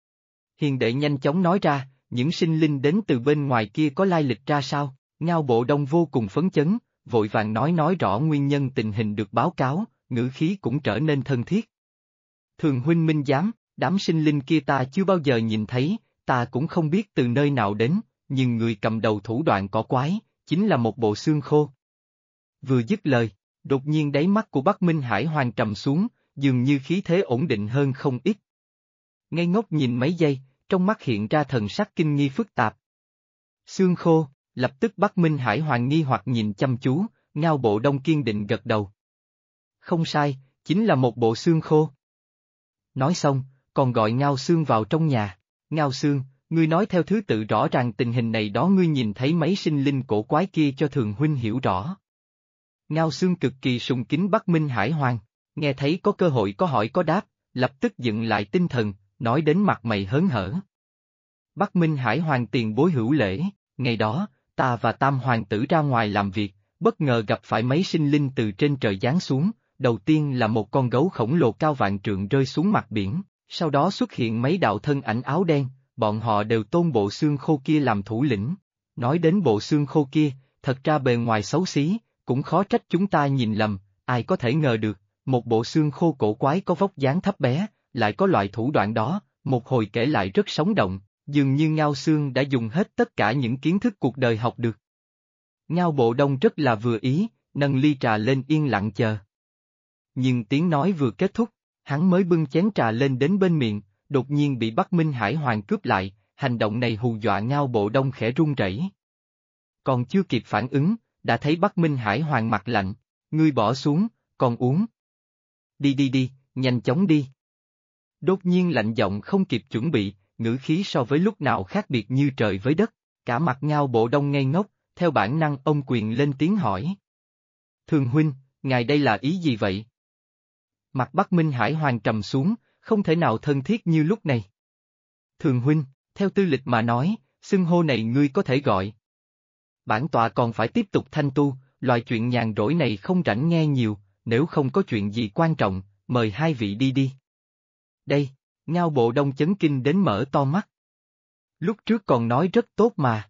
A: Hiền đệ nhanh chóng nói ra, những sinh linh đến từ bên ngoài kia có lai lịch ra sao? Ngao Bộ Đông vô cùng phấn chấn, vội vàng nói rõ nguyên nhân tình hình được báo cáo, ngữ khí cũng trở nên thân thiết. Thường huynh minh giám, đám sinh linh kia ta chưa bao giờ nhìn thấy, ta cũng không biết từ nơi nào đến, nhưng người cầm đầu thủ đoạn cỏ quái, chính là một bộ xương khô. Vừa dứt lời, đột nhiên đáy mắt của Bắc Minh Hải Hoàng trầm xuống, dường như khí thế ổn định hơn không ít. Ngây ngốc nhìn mấy giây, trong mắt hiện ra thần sắc kinh nghi phức tạp. Xương khô, lập tức Bắc Minh Hải Hoàng nghi hoặc nhìn chăm chú, Ngao Bộ Đông kiên định gật đầu. Không sai, chính là một bộ xương khô. Nói xong, còn gọi Ngao Xương vào trong nhà. Ngao Xương, ngươi nói theo thứ tự rõ ràng tình hình này đó, ngươi nhìn thấy mấy sinh linh cổ quái kia cho Thường huynh hiểu rõ. Ngao Xương cực kỳ sùng kính Bắc Minh Hải Hoàng, nghe thấy có cơ hội có hỏi có đáp, lập tức dựng lại tinh thần, nói đến mặt mày hớn hở. Bắc Minh Hải Hoàng tiền bối hữu lễ, ngày đó, ta và Tam Hoàng tử ra ngoài làm việc, bất ngờ gặp phải mấy sinh linh từ trên trời giáng xuống, đầu tiên là một con gấu khổng lồ cao vạn trượng rơi xuống mặt biển, sau đó xuất hiện mấy đạo thân ảnh áo đen, bọn họ đều tôn bộ xương khô kia làm thủ lĩnh. Nói đến bộ xương khô kia, thật ra bề ngoài xấu xí, cũng khó trách chúng ta nhìn lầm, ai có thể ngờ được, một bộ xương khô cổ quái có vóc dáng thấp bé, lại có loại thủ đoạn đó, một hồi kể lại rất sống động, dường như Ngao Xương đã dùng hết tất cả những kiến thức cuộc đời học được. Ngao Bộ Đông rất là vừa ý, nâng ly trà lên yên lặng chờ. Nhưng tiếng nói vừa kết thúc, hắn mới bưng chén trà lên đến bên miệng, đột nhiên bị Bắc Minh Hải Hoàng cướp lại, hành động này hù dọa Ngao Bộ Đông khẽ run rẩy. Còn chưa kịp phản ứng, đã thấy Bắc Minh Hải Hoàng mặt lạnh, ngươi bỏ xuống, còn uống. Đi đi đi, nhanh chóng đi. Đột nhiên lạnh giọng không kịp chuẩn bị, ngữ khí so với lúc nào khác biệt như trời với đất, cả mặt Ngao Bộ Đông ngây ngốc, theo bản năng ông quyền lên tiếng hỏi. Thường huynh, ngài đây là ý gì vậy? Mặt Bắc Minh Hải Hoàng trầm xuống, không thể nào thân thiết như lúc này. Thường huynh, theo tư lịch mà nói, xưng hô này ngươi có thể gọi. Bản tọa còn phải tiếp tục thanh tu, loại chuyện nhàn rỗi này không rảnh nghe nhiều, nếu không có chuyện gì quan trọng, mời hai vị đi đi. Đây, Ngao Bộ Đông chấn kinh đến mở to mắt. Lúc trước còn nói rất tốt mà.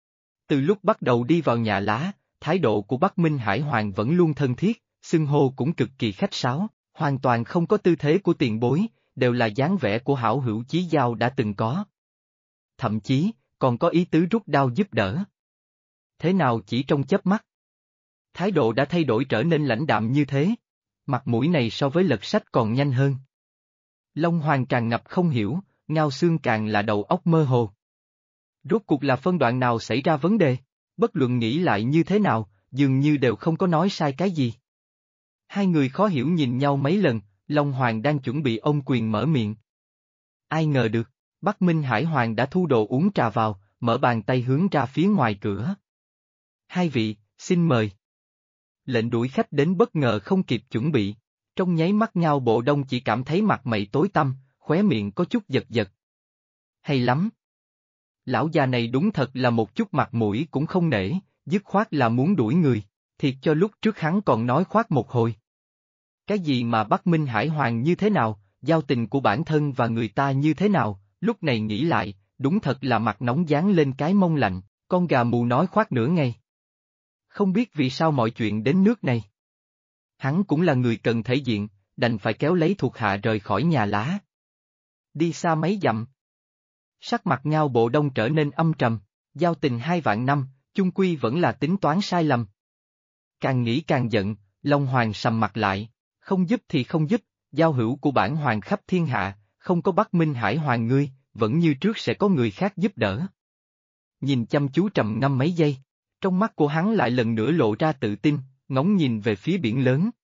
A: Từ lúc bắt đầu đi vào nhà lá, thái độ của Bắc Minh Hải Hoàng vẫn luôn thân thiết, xưng hô cũng cực kỳ khách sáo, hoàn toàn không có tư thế của tiền bối, đều là dáng vẻ của hảo hữu chí giao đã từng có. Thậm chí, còn có ý tứ rút đao giúp đỡ. Thế nào chỉ trong chớp mắt? Thái độ đã thay đổi trở nên lãnh đạm như thế. Mặt mũi này so với lật sách còn nhanh hơn. Long Hoàng tràn ngập không hiểu, Ngao Xương càng là đầu óc mơ hồ. Rốt cuộc là phân đoạn nào xảy ra vấn đề? Bất luận nghĩ lại như thế nào, dường như đều không có nói sai cái gì. Hai người khó hiểu nhìn nhau mấy lần, Long Hoàng đang chuẩn bị ôm quyền mở miệng. Ai ngờ được, Bắc Minh Hải Hoàng đã thu đồ uống trà vào, mở bàn tay hướng ra phía ngoài cửa. Hai vị, xin mời. Lệnh đuổi khách đến bất ngờ không kịp chuẩn bị, trong nháy mắt Ngao Bộ Đông chỉ cảm thấy mặt mày tối tăm, khóe miệng có chút giật giật. Hay lắm. Lão già này đúng thật là một chút mặt mũi cũng không nể, dứt khoát là muốn đuổi người, thiệt cho lúc trước hắn còn nói khoác một hồi. Cái gì mà Bắc Minh Hải Hoàng như thế nào, giao tình của bản thân và người ta như thế nào, lúc này nghĩ lại, đúng thật là mặt nóng dán lên cái mông lạnh, con gà mù nói khoác nửa ngày. Không biết vì sao mọi chuyện đến nước này. Hắn cũng là người cần thể diện, đành phải kéo lấy thuộc hạ rời khỏi nhà lá. Đi xa mấy dặm. Sắc mặt Ngao Bộ Đông trở nên âm trầm, giao tình 2 vạn năm, chung quy vẫn là tính toán sai lầm. Càng nghĩ càng giận, Long Hoàng sầm mặt lại, không giúp thì không giúp, giao hữu của bản hoàng khắp thiên hạ, không có Bắc Minh Hải Hoàng ngươi, vẫn như trước sẽ có người khác giúp đỡ. Nhìn chăm chú trầm ngâm mấy giây, trong mắt của hắn lại lần nữa lộ ra tự tin, ngóng nhìn về phía biển lớn.